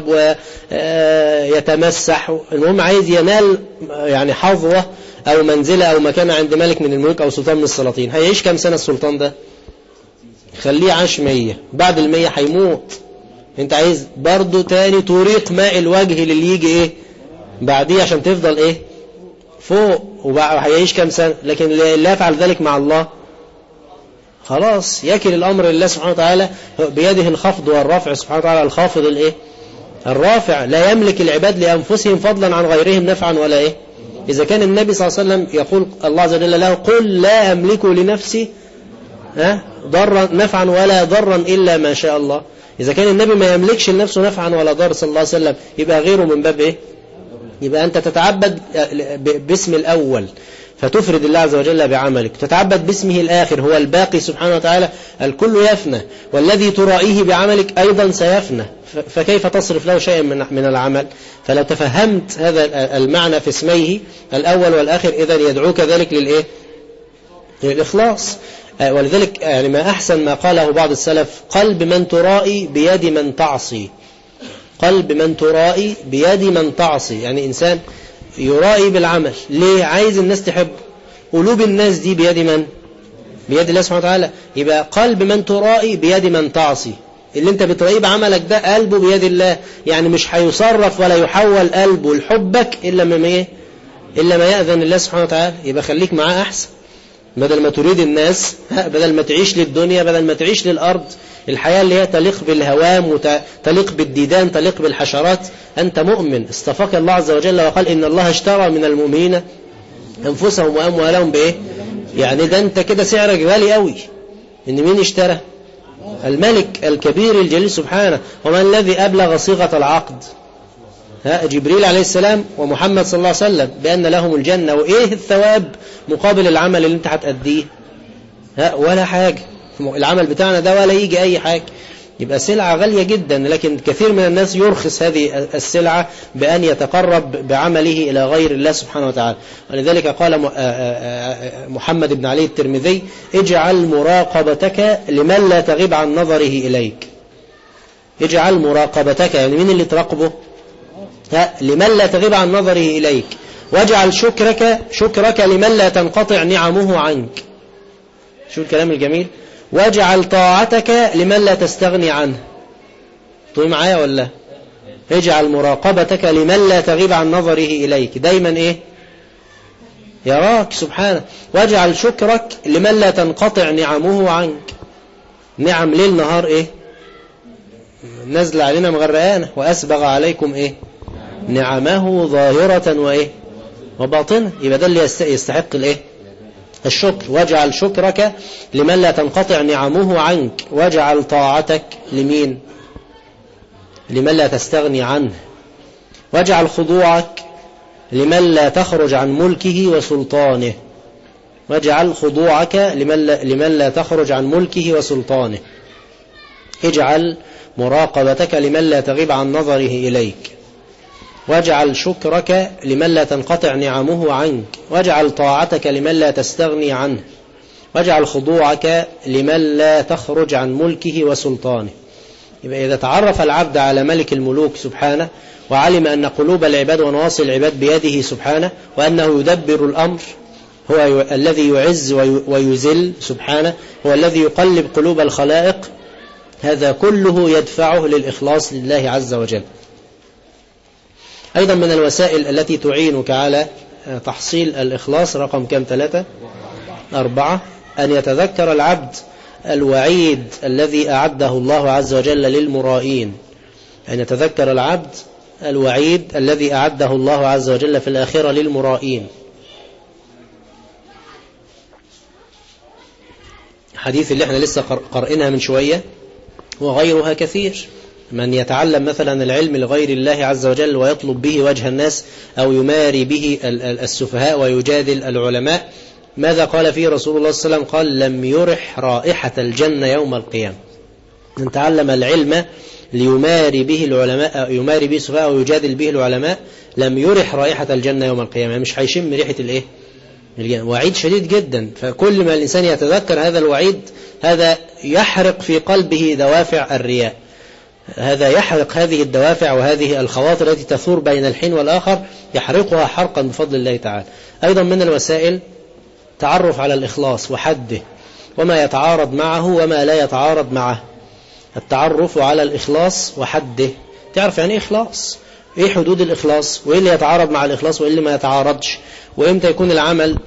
ويتمسح، المهم عايز ينال يعني حظوة أو منزلة أو مكانة عند ملك من الملوك أو سلطان من السلاطين. هيعيش كم سنة السلطان ده؟ خليه عاش 100، بعد 100 هيموت. انت عايز برضو تاني طريق ماء الوجه اللي يجي ايه بعديه عشان تفضل ايه فوق، وهيعيش كم سنة. لكن لا يفعل ذلك مع الله، خلاص يكل الأمر لله سبحانه وتعالى، بيده الخفض والرفع سبحانه وتعالى. الخافض الايه؟ الرافع. لا يملك العباد لأنفسهم فضلا عن غيرهم نفعا ولا ايه. إذا كان النبي صلى الله عليه وسلم يقول الله عز وجل له قل لا أملك لنفسي ضرا نفعا ولا ضرا إلا ما شاء الله. إذا كان النبي ما يملكش لنفسه نفعا ولا ضر صلى الله عليه وسلم، يبقى غيره من باب ايه؟ يبقى أنت تتعبد باسم الأول فتفرد الله عز وجل بعملك، تتعبد باسمه الآخر هو الباقي سبحانه وتعالى. الكل يفنى، والذي ترائيه بعملك أيضا سيفنى، فكيف تصرف له شيئا من العمل؟ فلو تفهمت هذا المعنى في اسميه الأول والآخر إذن يدعوك ذلك للإيه؟ للإخلاص. ولذلك يعني ما أحسن ما قاله بعض السلف: قلب من ترائي بيد من تعصي. قلب من ترائي بيد من تعصي، يعني إنسان يرائي بالعمل ليه؟ عايز الناس تحب. قلوب الناس دي بيد من؟ بيد الله سبحانه وتعالى. يبقى قلب من ترائي بيد من تعصي، اللي انت بترائيه بعملك ده قلبه بيد الله، يعني مش هيصرف ولا يحول قلبه لحبك إلا ما يأذن الله سبحانه وتعالى. يبقى خليك معاه أحسن، بدل ما تريد الناس، بدل ما تعيش للدنيا، بدل ما تعيش للأرض، الحياة اللي هي تليق بالهوام وتليق بالديدان، تليق بالحشرات. أنت مؤمن استفاق الله عز وجل وقال إن الله اشترى من المؤمنين أنفسهم وأموالهم بإيه؟ يعني ده أنت كده سعرك غالي قوي. إن مين اشترى؟ الملك الكبير الجليل سبحانه. ومن الذي أبلغ صيغة العقد؟ جبريل عليه السلام ومحمد صلى الله عليه وسلم بأن لهم الجنة. وإيه الثواب مقابل العمل اللي انت هتأديه؟ ولا حاجة. العمل بتاعنا ده ولا يجي أي حاجة. يبقى سلعة غالية جدا، لكن كثير من الناس يرخص هذه السلعة بأن يتقرب بعمله إلى غير الله سبحانه وتعالى. ولذلك قال محمد بن علي الترمذي: اجعل مراقبتك لمن لا تغيب عن نظره إليك. اجعل مراقبتك، يعني مين اللي تراقبه؟ لمن لا تغيب عن نظره إليك. واجعل شكرك لمن لا تنقطع نعمه عنك. شو الكلام الجميل. واجعل طاعتك لمن لا تستغني عنه. طيب معايا ولا؟ اجعل مراقبتك لمن لا تغيب عن نظره إليك، دايما ايه؟ يراك سبحانه. واجعل شكرك لمن لا تنقطع نعمه عنك. نعم ليل نهار ايه؟ نزل علينا مغرقانا، وأسبغ عليكم إيه نعمه ظاهرة وإيه وباطنة. يبقى ده اللي يستحق الإيه الشكر. واجعل شكرك لمن لا تنقطع نعمه عنك، واجعل طاعتك لمين لمن لا تستغني عنه، واجعل خضوعك لمن لا تخرج عن ملكه وسلطانه، واجعل خضوعك لمن لا تخرج عن ملكه وسلطانه، اجعل مراقبتك لمن لا تغيب عن نظره إليك، واجعل شكرك لمن لا تنقطع نعمه عنك، واجعل طاعتك لمن لا تستغني عنه، واجعل خضوعك لمن لا تخرج عن ملكه وسلطانه. يبقى إذا تعرف العبد على ملك الملوك سبحانه، وعلم أن قلوب العباد ونواصي العباد بيده سبحانه، وأنه يدبر الأمر، هو الذي يعز ويذل سبحانه، هو الذي يقلب قلوب الخلائق، هذا كله يدفعه للإخلاص لله عز وجل. أيضا من الوسائل التي تعينك على تحصيل الإخلاص رقم كم 3 4 أن يتذكر العبد الوعيد الذي أعده الله عز وجل للمرائين، أن يتذكر العبد الوعيد الذي أعده الله عز وجل في الآخرة للمرائين. حديث اللي احنا لسه قرأناها من شوية وغيرها كثير. من يتعلم مثلا العلم لغير الله عز وجل ويطلب به وجه الناس أو يماري به السفهاء ويجادل العلماء، ماذا قال فيه رسول الله صلى الله عليه وسلم؟ قال: لم يرح رائحة الجنة يوم القيامة. من تعلم العلم ليماري به العلماء، يماري به السفهاء ويجادل به العلماء، لم يرح رائحة الجنة يوم القيامة، مش هيشم ريحة الايه الجنة. وعيد شديد جدا. فكل ما الإنسان يتذكر هذا الوعيد، هذا يحرق في قلبه دوافع الرياء، هذا يحرق هذه الدوافع وهذه الخواطر التي تثور بين الحين والآخر، يحرقها حرقا بفضل الله تعالى. أيضا من الوسائل تعرف على الإخلاص وحده وما يتعارض معه وما لا يتعارض معه. التعرف على الإخلاص وحده، تعرف يعني إيه إخلاص، إيه حدود الإخلاص، وإيه اللي يتعارض مع الإخلاص وإيه اللي ما يتعارضش، وإمتى يكون العمل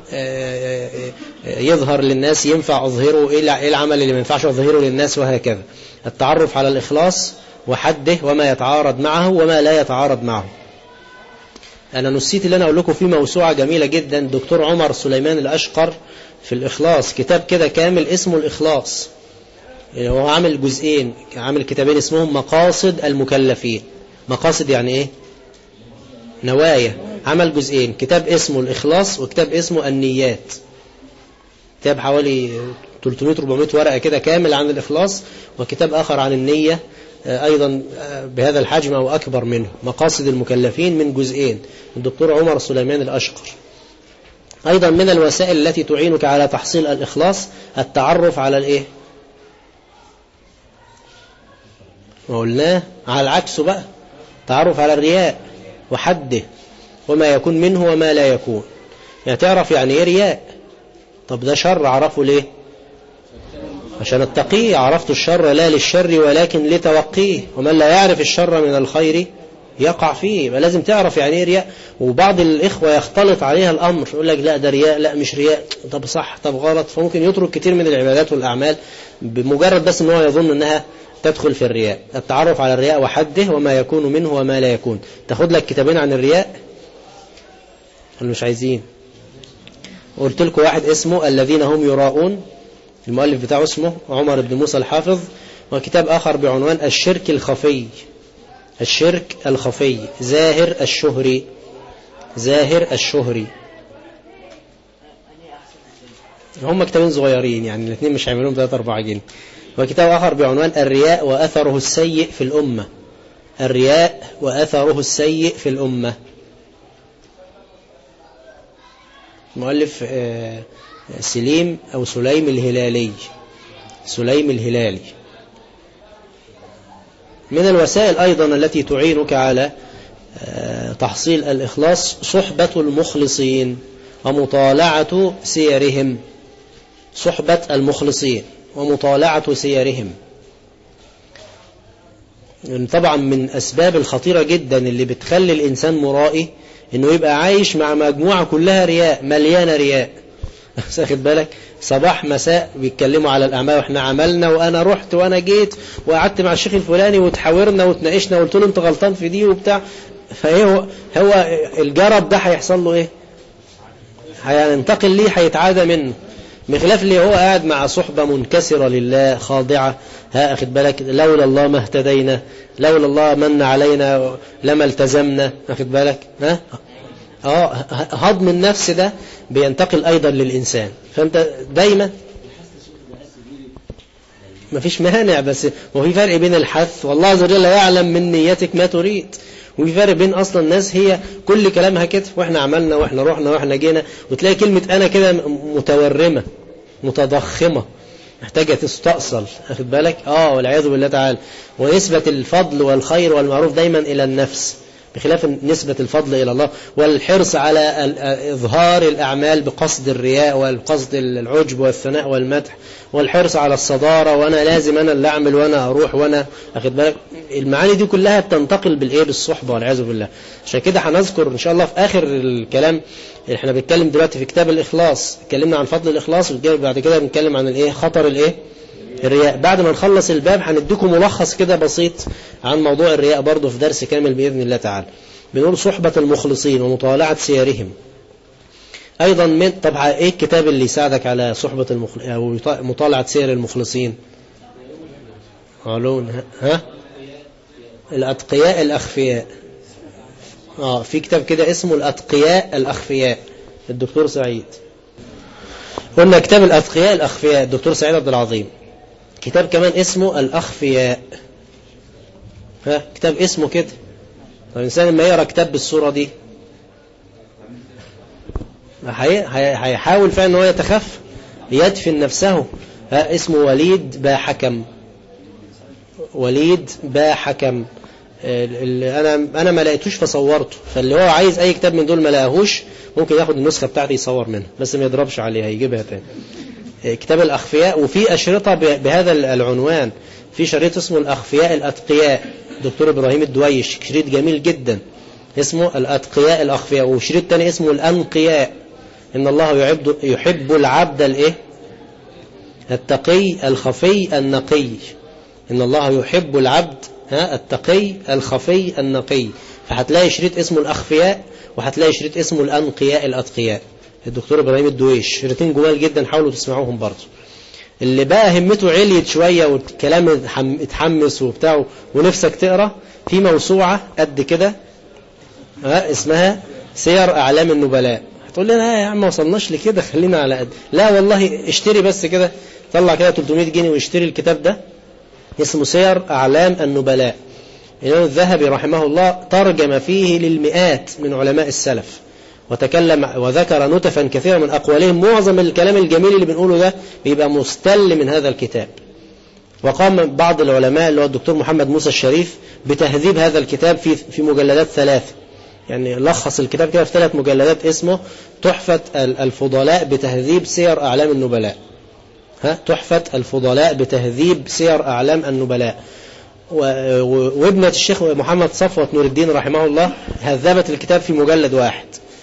يظهر للناس ينفع أظهره، إيه العمل اللي ما ينفعش أظهره للناس، وهكذا. التعرف على الإخلاص وحده وما يتعارض معه وما لا يتعارض معه. أنا نسيت اللي أنا أقول لكم في موسوعة جميلة جدا دكتور عمر سليمان الأشقر في الإخلاص، كتاب كده كامل اسمه الإخلاص. هو عامل جزئين، عامل كتابين اسمهم مقاصد المكلفين. مقاصد يعني إيه؟ نوايا. عمل جزئين، كتاب اسمه الإخلاص وكتاب اسمه النيات. كتاب حوالي 300-400 ورقة كده كامل عن الإخلاص، وكتاب آخر عن النية أيضا بهذا الحجم أو أكبر منه، مقاصد المكلفين، من جزئين، الدكتور عمر سليمان الأشقر. أيضا من الوسائل التي تعينك على تحصيل الإخلاص التعرف على الإيه؟ وقلناه على العكس بقى، تعرف على الرياء وحده وما يكون منه وما لا يكون. يعني تعرف يعني إيه رياء. طب ده شر، عرفه ليه؟ عشان التقيه. عرفت الشر لا للشر ولكن لتوقيه، ومن لا يعرف الشر من الخير يقع فيه. يبقى لازم تعرف يعني ايه رياء. وبعض الإخوة يختلط عليها الأمر، يقول لك لا ده رياء، لا مش رياء، طب صح طب غلط، فممكن يترك كتير من العبادات والأعمال بمجرد بس ان هو يظن انها تدخل في الرياء. التعرف على الرياء وحده وما يكون منه وما لا يكون. تاخد لك كتابين عن الرياء ولا مش عايزين؟ قلت لكم واحد اسمه الذين هم يراؤون، المؤلف بتاعه اسمه عمر بن موسى الحافظ، وكتاب آخر بعنوان الشرك الخفي. الشرك الخفي، زاهر الشهري. زاهر الشهري. هم كتابين صغيرين يعني الاثنين مش هيعملون 3-4 جنيه. وكتاب آخر بعنوان الرياء وأثره السيء في الأمة. الرياء وأثره السيء في الأمة. مؤلف سليم أو سليم الهلالي. سليم الهلالي. من الوسائل أيضا التي تعينك على تحصيل الإخلاص صحبة المخلصين ومطالعة سيرهم. صحبة المخلصين ومطالعة سيرهم. طبعا من أسباب الخطيرة جدا اللي بتخلي الإنسان مرائي إنه يبقى عايش مع مجموعة كلها رياء، مليانة رياء. واخد بالك؟ صباح مساء بيتكلموا على الأعمال، وإحنا عملنا وأنا رحت وأنا جيت وقعدت مع الشيخ الفلاني وتحاورنا وتناقشنا وقلت له أنت غلطان في دي وبتاع. فإيه هو الجرب ده هيحصل له إيه؟ هينتقل ليه، هيتعادى منه، بخلاف اللي هو قاعد مع صحبة منكسرة لله خاضعة. أخذ بالك، لولا الله ما اهتدينا، لولا الله من علينا لما التزمنا. أخذ بالك هضم النفس ده بينتقل أيضا للإنسان. فأنت دايما ما فيش مانع، بس وفي فرق بين الحث، والله عز وجل يعلم من نيتك ما تريد، وفي فرق بين أصلا الناس هي كل كلامها كده، وإحنا عملنا وإحنا رحنا وإحنا جينا، وتلاقي كلمة أنا كده متورمة متضخمة محتاجة تستأصل. أخذ بالك والعياذ بالله تعالى. ونسبة الفضل والخير والمعروف دايما إلى النفس، بخلاف نسبة الفضل إلى الله، والحرص على إظهار الأعمال بقصد الرياء والقصد العجب والثناء والمدح، والحرص على الصدارة، وأنا لازم أنا اللي أعمل وأنا أروح وأنا. أخذ بالك، المعاني دي كلها بتنتقل بالصحبة والعياذ بالله. عشان كده هنذكر إن شاء الله في آخر الكلام، احنا بنتكلم دلوقتي في كتاب الإخلاص، اتكلمنا عن فضل الإخلاص، وبعد كده بنتكلم عن خطر الرياء. بعد ما نخلص الباب هنديكم ملخص كده بسيط عن موضوع الرياء برضه في درس كامل بإذن الله تعالى. بنقول صحبة المخلصين ومطالعة سيرهم أيضا طبعا إيه الكتاب اللي يساعدك على صحبة أو مطالعة سير المخلصين؟ قالون الأتقياء الأخفياء. في كتاب كده اسمه الأتقياء الأخفياء، الدكتور سعيد. قلنا كتاب الأتقياء الأخفياء الدكتور سعيد عبد العظيم. كتاب كمان اسمه الأخفياء، كتاب اسمه كده. طب الإنسان لما يقرأ كتاب بالصورة دي هيحاول فعلا أنه يتخف يدفن نفسه. اسمه وليد با حكم. وليد با حكم. أنا ما لقيتوش فصورته، فاللي هو عايز أي كتاب من دول ما لقاهوش ممكن ياخد النسخة بتاعتي يصور منها، بس ما يضربش عليها يجيبها تاني. كتاب الأخفياء، وفي أشرطة بهذا العنوان. في شريط اسمه الأخفياء الأتقياء، دكتور إبراهيم الدويش، شريط جميل جدا اسمه الأتقياء الأخفياء. وشريط تاني اسمه الأنقياء، إن الله يحب العبد التقي الخفي النقي. إن الله يحب العبد التقي الخفي النقي. فهتلاقي شريط اسمه الأخفياء، وهتلاقي شريط اسمه الأنقياء الأتقياء، الدكتور إبراهيم الدويش. شريطين جمال جدا، حاولوا تسمعوهم برضه. اللي بقى همته عليت شوية والكلام اتحمس وبتاعه ونفسك تقرأ، في موسوعة قد كده اسمها سير أعلام النبلاء. هتقول لي يا عم ما وصلناش لكده، خلينا على قد. لا والله، اشتري بس كده، طلع كده 300 جنيه واشتري الكتاب ده، اسمه سير أعلام النبلاء. الإمام الذهبي رحمه الله ترجم فيه للمئات من علماء السلف، وتكلم وذكر نتفا كثيرا من أقوالهم. معظم الكلام الجميل اللي بنقوله ده بيبقى مستل من هذا الكتاب. وقام بعض العلماء اللي هو الدكتور محمد موسى الشريف بتهذيب هذا الكتاب في مجلدات 3، يعني لخص الكتاب كده في 3 مجلدات، اسمه تحفة الفضلاء بتهذيب سير أعلام النبلاء. تحفة الفضلاء بتهذيب سير أعلام النبلاء. وابنة الشيخ محمد صفوة نور الدين رحمه الله هذبت الكتاب في مجلد واحد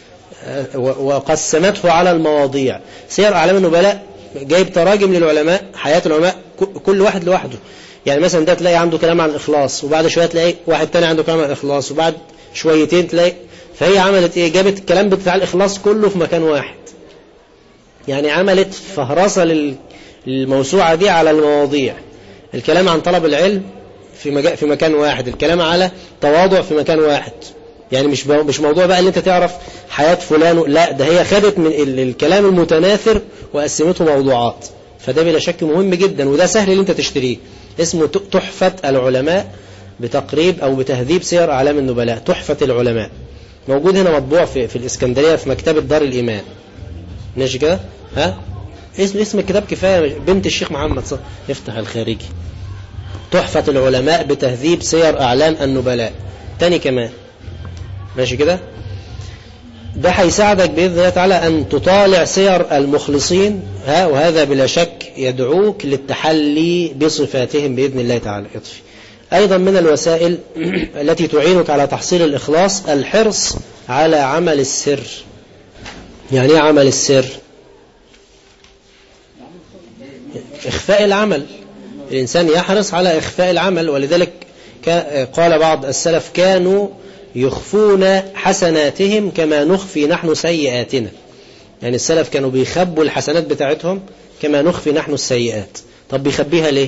وقسمته على المواضيع. سير أعلام النبلاء جايب تراجم للعلماء، حياة العلماء كل واحد لوحده. يعني مثلا ده تلاقي عنده كلام عن الإخلاص، وبعد شوية تلاقي واحد تاني عنده كلام عن الإخلاص، وبعد شويتين تلاقي. فهي عملت ايه؟ جابت الكلام بتاع الإخلاص كله في مكان واحد، يعني عملت فهرسة للموسوعة دي على المواضيع. الكلام عن طلب العلم في مكان واحد، الكلام على تواضع في مكان واحد. يعني مش موضوع بقى اللي انت تعرف حياة فلان، لا، ده هي خدت من الكلام المتناثر وقسمته موضوعات. فده بلا شك مهم جدا، وده سهل اللي انت تشتريه. اسمه تحفة العلماء بتقريب أو بتهذيب سير أعلام النبلاء. تحفة العلماء موجود هنا مطبوع في الإسكندرية في مكتبة دار الإيمان. ماشي كده؟ اسم الكتاب كفاية، بنت الشيخ محمد صح. افتح الخارجي. تحفة العلماء بتهذيب سير أعلام النبلاء. تاني كمان. ماشي كده؟ ده هيساعدك بإذن الله تعالى أن تطالع سير المخلصين، وهذا بلا شك يدعوك للتحلي بصفاتهم بإذن الله تعالى. اطفي. أيضا من الوسائل التي تعينك على تحصيل الإخلاص الحرص على عمل السر. يعني ايه عمل السر؟ إخفاء العمل. الإنسان يحرص على إخفاء العمل، ولذلك قال بعض السلف كانوا يخفون حسناتهم كما نخفي نحن سيئاتنا. يعني السلف كانوا بيخبوا الحسنات بتاعتهم كما نخفي نحن السيئات. طب بيخبيها ليه؟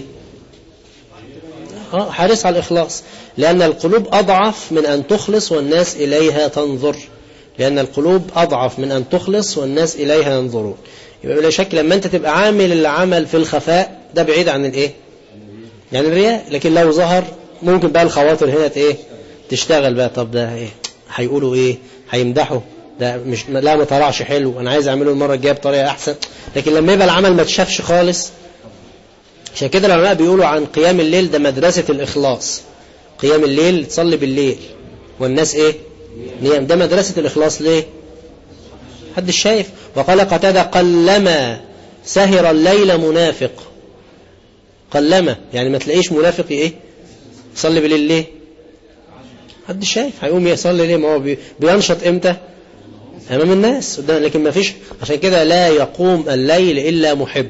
حريص على الإخلاص، لأن القلوب أضعف من أن تخلص والناس إليها تنظر. لأن القلوب أضعف من أن تخلص والناس إليها ينظرون. يبقى بلا شك لما أنت تبقى عامل العمل في الخفاء ده بعيد عن الإيه؟ يعني الرياء. لكن لو ظهر ممكن بقى الخواطر هنا تشتغل بقى. طب ده إيه؟ هيقولوا إيه؟ هيمدحوا ده مش لا ما طلعش حلو، أنا عايز أعمله المرة الجاية بطريقة أحسن. لكن لما يبقى العمل ما تشافش خالص. عشان كده العلماء بيقولوا عن قيام الليل ده مدرسة الإخلاص. قيام الليل تصلي بالليل والناس إيه؟ نيام. ده مدرسة الإخلاص. ليه؟ حد شايف. وقال قتادة قلما سهر الليل منافق. قلما يعني ما تلاقيش منافق إيه؟ يصلي بالليل. ليه؟ حد شايف. هيقوم يصلي ليه؟ ما هو بينشط إمتى؟ أمام الناس. لكن ما فيش. عشان كده لا يقوم الليل إلا محب.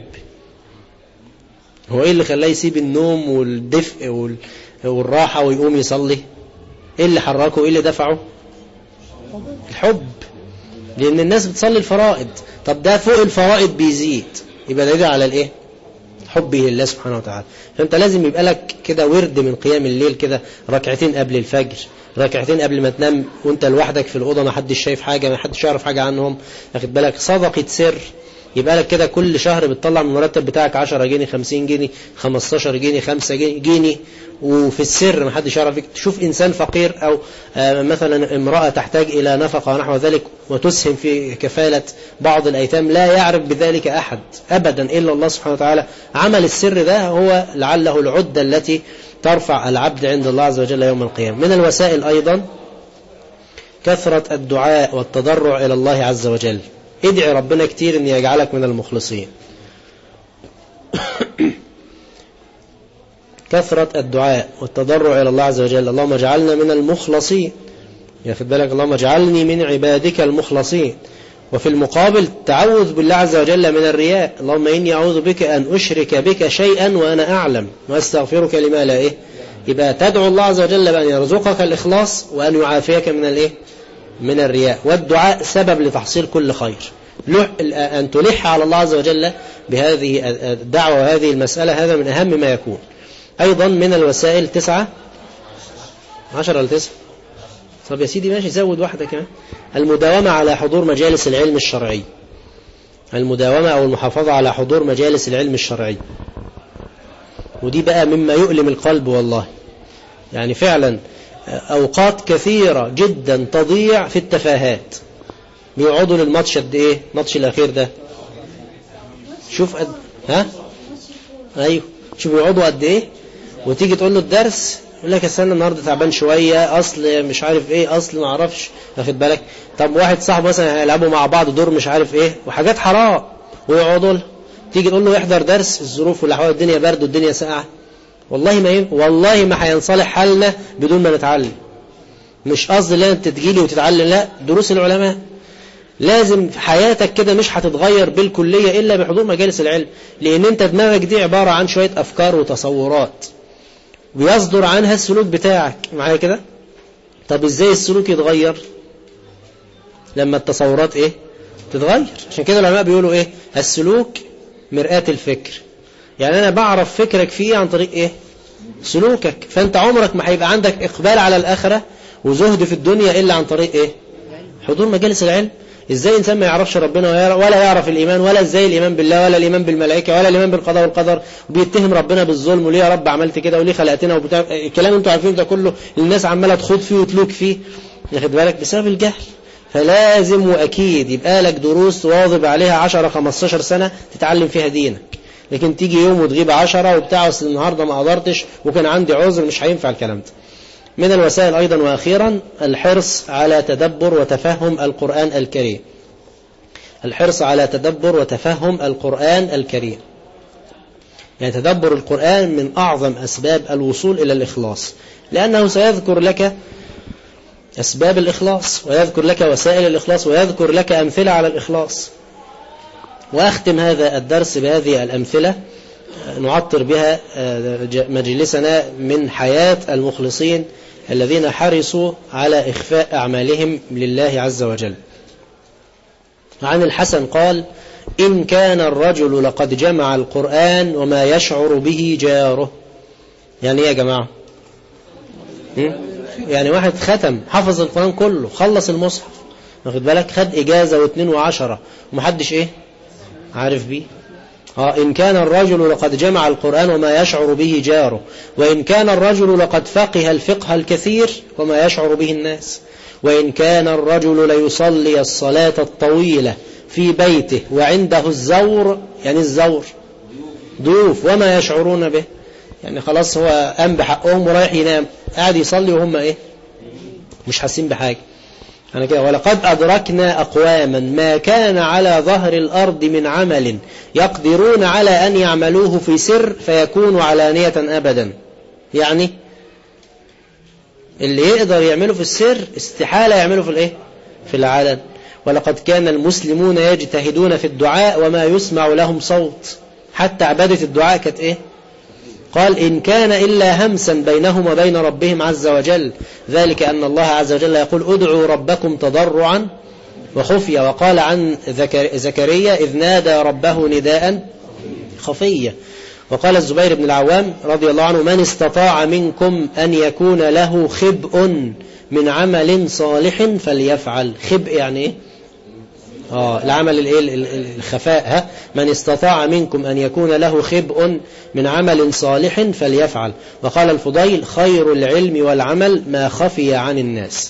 هو إيه اللي خلاه يسيب النوم والدفء والراحة ويقوم يصلي؟ إيه اللي حركه؟ إيه اللي دفعه؟ الحب. لأن الناس بتصلي الفرائض. طب ده فوق الفرائض بيزيد، يبقى ده على الإيه؟ حبه لله سبحانه وتعالى. فأنت لازم يبقى لك كده ورد من قيام الليل كده، ركعتين قبل الفجر، ركعتين قبل ما تنام وانت لوحدك في الأوضة ما حدش شايف حاجة، ما حدش يعرف حاجة عنهم، واخد بالك؟ صدقة سر. يبقى لك كده كل شهر بتطلع من المرتب بتاعك 10 جنيه 50 جنيه 15 جنيه 5 جنيه وفي السر ما حدش يعرف. تشوف إنسان فقير أو مثلا امرأة تحتاج إلى نفقة ونحو ذلك وتسهم في كفالة بعض الأيتام، لا يعرف بذلك أحد أبدا إلا الله سبحانه وتعالى. عمل السر ده هو لعله العدة التي ترفع العبد عند الله عز وجل يوم القيامة. من الوسائل أيضا كثرة الدعاء والتضرع إلى الله عز وجل. ادعي ربنا كتير أن يجعلك من المخلصين. كثرة الدعاء والتضرع إلى الله عز وجل. اللهم اجعلنا من المخلصين. ياخد بالك؟ اللهم اجعلني من عبادك المخلصين. وفي المقابل تعوذ بالله عز وجل من الرياء. اللهم إني أعوذ بك أن أشرك بك شيئا وأنا أعلم وأستغفرك لما لا إيه. يبقى تدعو الله عز وجل بأن يرزقك الإخلاص وأن يعافيك من الإيه؟ من الرياء. والدعاء سبب لتحصيل كل خير. أن تلح على الله عز وجل بهذه الدعوة وهذه المسألة هذا من أهم ما يكون. أيضا من الوسائل 9 10 ولا 9. طب يا سيدي ماشي زود واحدة كمان. المداومة على حضور مجالس العلم الشرعي. المداومة أو المحافظة على حضور مجالس العلم الشرعي. ودي بقى مما يؤلم القلب والله. يعني فعلا أوقات كثيرة جدا تضيع في التفاهات. بيقعدوا للماتش قد إيه؟ الماتش الأخير ده شوف أيوه شوف بيقعدوا قد إيه. وتيجي تقول له الدرس يقول لك السنة النهاردة تعبان شوية، أصل مش عارف إيه، أصل ما عرفش، واخد بالك؟ طب واحد صاحبه مثلا هيلعبوا مع بعض دور مش عارف إيه وحاجات حرام ويقعدوا له. تيجي تقول له يحضر درس الظروف والأحوال، الدنيا برد والدنيا ساقعة. والله ما هينصلح حالنا بدون ما نتعلم. مش قصدي لا انت تجيلي وتتعلم، لا، دروس العلماء. لازم حياتك كده مش هتتغير بالكلية إلا بحضور مجالس العلم. لأن انت دماغك دي عبارة عن شوية أفكار وتصورات ويصدر عنها السلوك بتاعك. معايا كده؟ طب ازاي السلوك يتغير؟ لما التصورات ايه تتغير. عشان كده العلماء بيقولوا ايه؟ السلوك مرآة الفكر. يعني انا بعرف فكرك فيه عن طريق ايه؟ سلوكك. فانت عمرك ما هيبقى عندك اقبال على الآخرة وزهد في الدنيا إلا عن طريق ايه؟ حضور مجالس العلم. ازاي انسان ما يعرفش ربنا ولا يعرف الإيمان، ولا ازاي الإيمان بالله، ولا الإيمان بالملائكة، ولا الإيمان بالقضاء والقدر، وبيتهم ربنا بالظلم، وليه يا رب عملت كده، وليه خلقتنا، وبتاع الكلام انتوا عارفين ده كله الناس عمالة تخوض فيه وتلوك فيه، ياخد بالك؟ بسبب الجهل. فلازم وأكيد يبقى لك دروس تواظب عليها 10-15 سنة تتعلم فيها دينك. لكن تيجي يوم وتغيب 10 وبتاع أصل النهاردة ما قدرتش وكان عندي عذر، مش هينفع الكلام ده. من الوسائل أيضا وأخيرا الحرص على تدبر وتفهم القرآن الكريم. الحرص على تدبر وتفهم القرآن الكريم. يعني تدبر القرآن من أعظم أسباب الوصول إلى الإخلاص، لأنه سيذكر لك أسباب الإخلاص ويذكر لك وسائل الإخلاص ويذكر لك أمثلة على الإخلاص. وأختم هذا الدرس بهذه الأمثلة نعطر بها مجلسنا من حياة المخلصين الذين حرصوا على إخفاء أعمالهم لله عز وجل. عن الحسن قال: إن كان الرجل لقد جمع القرآن وما يشعر به جاره. يعني إيه يا جماعة؟ يعني واحد ختم حفظ القرآن كله، خلص المصحف، واخد بالك، خد إجازة و2 و10 ومحدش إيه عارف بيه. إن كان الرجل لقد جمع القرآن وما يشعر به جاره، وإن كان الرجل لقد فقه الفقه الكثير وما يشعر به الناس، وإن كان الرجل ليصلي الصلاة الطويلة في بيته وعنده الزور، يعني الزور ضيوف، وما يشعرون به، يعني خلاص هو قام بحقهم ورايح ينام، قاعد يصلي وهم إيه مش حاسين بحاجة. أنا كده: ولقد أدركنا أقواما ما كان على ظهر الأرض من عمل يقدرون على أن يعملوه في سر فيكون علانية أبدا. يعني اللي يقدر يعمله في السر استحالة يعمله في الإيه في العلن. ولقد كان المسلمون يجتهدون في الدعاء وما يسمع لهم صوت، حتى عبادة الدعاء كانت إيه؟ قال: إن كان إلا همسا بينهم وبين ربهم عز وجل، ذلك أن الله عز وجل يقول: ادعوا ربكم تضرعا وخفيا. وقال عن زكريا: إذ نادى ربه نداء خفيا. وقال الزبير بن العوام رضي الله عنه: من استطاع منكم أن يكون له خبء من عمل صالح فليفعل. خبء يعني إيه؟ العمل الخفاء. من استطاع منكم أن يكون له خبء من عمل صالح فليفعل. وقال الفضيل: خير العلم والعمل ما خفي عن الناس.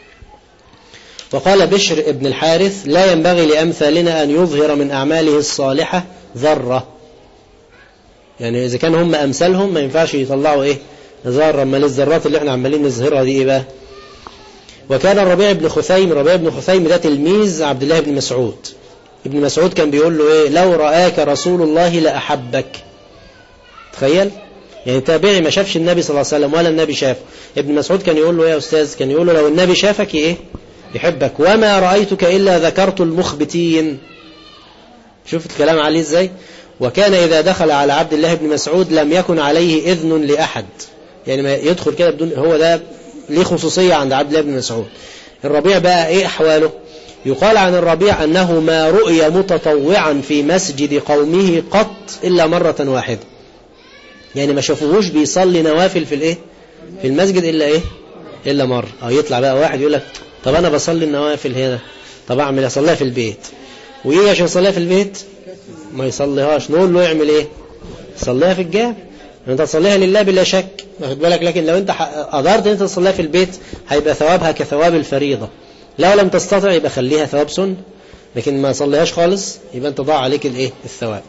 وقال بشر ابن الحارث: لا ينبغي لأمثالنا أن يظهر من أعماله الصالحة ذرة. يعني إذا كان هم أمثالهم ما ينفعش يطلعوا إيه ذرة، ما للذرات اللي احنا عمالين نظهرها دي إيه بقى. وكان الربيع بن خثيم ده تلميذ عبد الله بن مسعود. ابن مسعود كان بيقول له إيه: لو رآك رسول الله لأحبك. تخيل، يعني تابعي ما شافش النبي صلى الله عليه وسلم ولا النبي شافه. ابن مسعود كان يقول له إيه يا أستاذ؟ كان يقول له: لو النبي شافك إيه يحبك. وما رأيتك إلا ذكرت المخبتين. شوف الكلام عليه إزاي. وكان إذا دخل على عبد الله بن مسعود لم يكن عليه إذن لأحد، يعني ما يدخل كده بدون، هو ده ليه خصوصية عند عبد الله بن مسعود. الربيع بقى إيه أحواله؟ يقال عن الربيع أنه ما رؤي متطوعا في مسجد قومه قط إلا مرة واحدة. يعني ما شافوهوش بيصلي نوافل في الإيه في المسجد إلا مرة. يطلع بقى واحد يقول لك: طب أنا بصلي النوافل هنا، طب أعمل أصليها في البيت، ويجي عشان يصليها في البيت ما يصليهاش. نقول له: يعمل إيه؟ صليها في الجامع، أنت تصليها لله بلا شك، واخد بالك. لكن لو أنت قدرت أنت تصليها في البيت هيبقى ثوابها كثواب الفريضة. لو لم تستطع يبقى خليها ثواب سنة، لكن ما صليهاش خالص يبقى أنت ضاع عليك الثواب.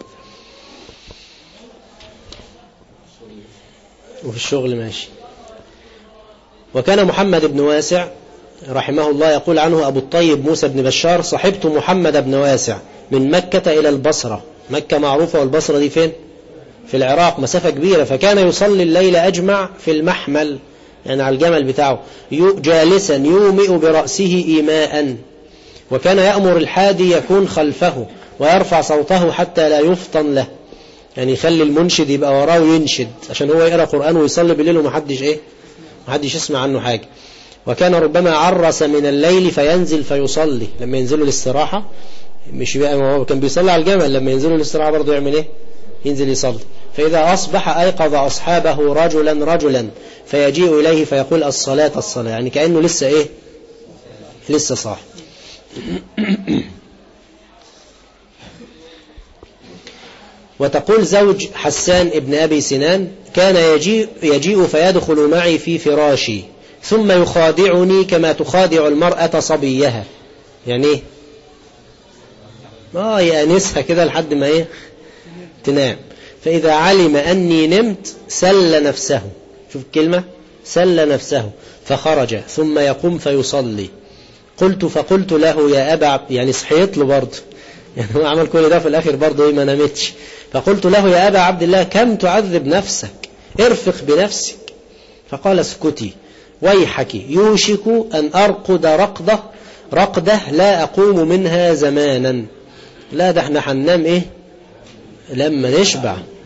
وفي الشغل ماشي. وكان محمد بن واسع رحمه الله يقول عنه أبو الطيب موسى بن بشار: صحبت محمد بن واسع من مكة إلى البصرة. مكة معروفة والبصرة دي فين؟ في العراق، مسافة كبيرة. فكان يصلي الليل أجمع في المحمل، يعني على الجمل بتاعه، جالسا يومئ برأسه إيماء. وكان يأمر الحادي يكون خلفه ويرفع صوته حتى لا يفطن له، يعني يخلي المنشد يبقى وراه وينشد عشان هو يقرأ قرآن ويصلي بالليل ومحدش يسمع عنه حاجة. وكان ربما عرس من الليل فينزل فيصلي. لما ينزلوا الاستراحة، مش بقى هو كان بيصلي على الجمل، لما ينزلوا الاستراحة برضه يعمل ايه؟ ينزل يصلي. فإذا أصبح أيقظ أصحابه رجلا فيجيء إليه فيقول: الصلاة الصلاة، يعني كأنه لسه صاحي. وتقول زوج حسان ابن أبي سنان: كان يجيء فيدخل معي في فراشي ثم يخادعني كما تخادع المرأة صبيها. يعني ايه؟ يأنسها كده لحد ما تنام. فإذا علم أني نمت سل نفسه. شوف الكلمة، سل نفسه، فخرج ثم يقوم فيصلي. فقلت له: يا أبا، يعني صحيت له برضه، يعني هو عمل كل ده في الآخر برضه ما نمتش. فقلت له: يا أبا عبد الله، كم تعذب نفسك؟ ارفق بنفسك. فقال: اسكتي ويحك، يوشك أن أرقد رقدة لا أقوم منها زمانا. لا ده احنا هننام لما نشبع،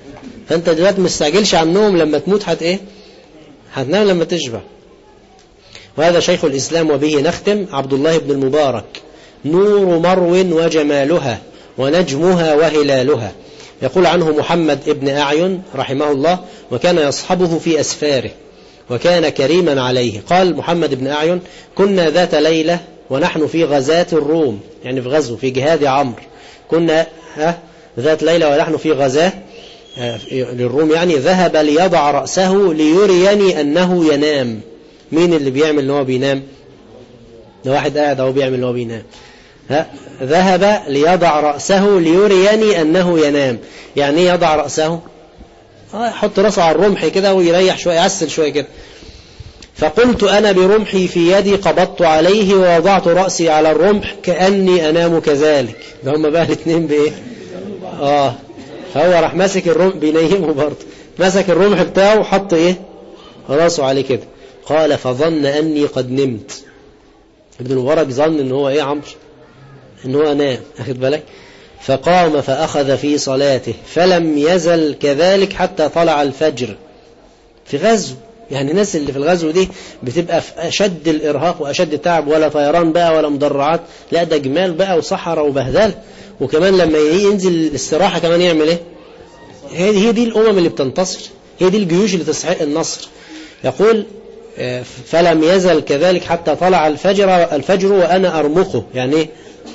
فأنت دلوقتي مستعجلش عن النوم، لما تموت هتنام لما تشبع. وهذا شيخ الإسلام وبه نختم. عبد الله بن المبارك: نور مرو وجمالها ونجمها وهلالها. يقول عنه محمد ابن أعين رحمه الله: وكان يصحبه في أسفاره وكان كريما عليه. قال محمد بن أعين: كنا ذات ليلة ونحن في غزاة الروم، يعني في غزو في جهاد عمرو. كنا ذات ليلة ونحن في غزاة للروم، يعني ذهب ليضع رأسه ليريني أنه ينام. مين اللي بيعمل أنه بينام؟ ده واحد قاعد أو بيعمل أنه بينام. ذهب ليضع رأسه ليريني أنه ينام. يعني ايه يضع رأسه؟ يحط رأسه على الرمح كده ويريح شوية، يعسل شوية كده. فقلت أنا برمحي في يدي قبضت عليه ووضعت رأسي على الرمح كأني أنام كذلك. ده هم بقى الاثنين بإيه؟ فهو راح ماسك الرمح بينيمه برضه، مسك الرمح بتاعه وحط رأسه عليه كده. قال: فظن أني قد نمت. ابن المبارك ظن إن هو عمرو؟ إن هو نام، أخذ بالك؟ فقام فأخذ في صلاته فلم يزل كذلك حتى طلع الفجر. في غزو، يعني الناس اللي في الغزو دي بتبقى في أشد الإرهاق وأشد التعب، ولا طيران بقى ولا مدرعات، لا ده جمال بقى وصحراء وبهدل. وكمان لما ينزل الاستراحة كمان يعمل هي دي الأمم اللي بتنتصر، هي دي الجيوش اللي تستحق النصر. يقول: فلم يزل كذلك حتى طلع الفجر وأنا أرمقه، يعني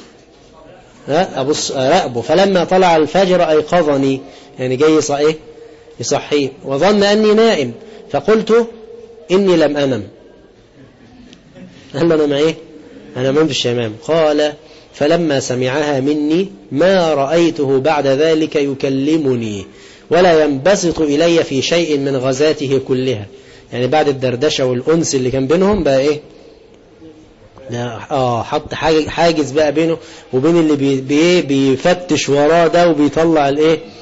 أبص أراقبه. فلما طلع الفجر أيقظني، يعني جاي يصحيه، وظن أني نائم. فقلت: إني لم أنم. قال له: أنا ما نمتش يا إمام. قال: فلما سمعها مني ما رأيته بعد ذلك يكلمني ولا ينبسط إلي في شيء من غزاته كلها. يعني بعد الدردشة والأنس اللي كان بينهم بقى حط حاجز بقى بينه وبين اللي بيفتش وراه ده وبيطلع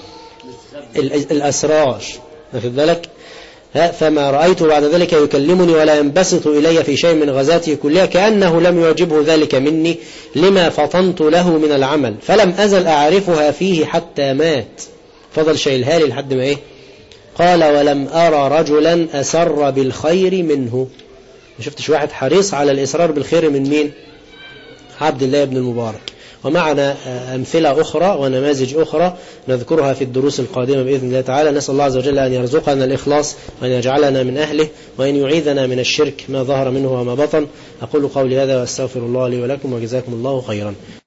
الأسرار، واخد بالك؟ فما رأيته بعد ذلك يكلمني ولا ينبسط إلي في شيء من غزاته كلها كأنه لم يعجبه ذلك مني لما فطنت له من العمل، فلم أزل أعرفها فيه حتى مات. فضل شايلها لي لحد ما قال: ولم أرى رجلا أسر بالخير منه. ما شفتش واحد حريص على الإصرار بالخير من مين؟ عبد الله بن المبارك. ومعنا أمثلة أخرى ونماذج أخرى نذكرها في الدروس القادمة بإذن الله تعالى. نسأل الله عز وجل أن يرزقنا الإخلاص وأن يجعلنا من أهله وأن يعيذنا من الشرك ما ظهر منه وما بطن. أقول قولي هذا وأستغفر الله لي ولكم وجزاكم الله خيرا.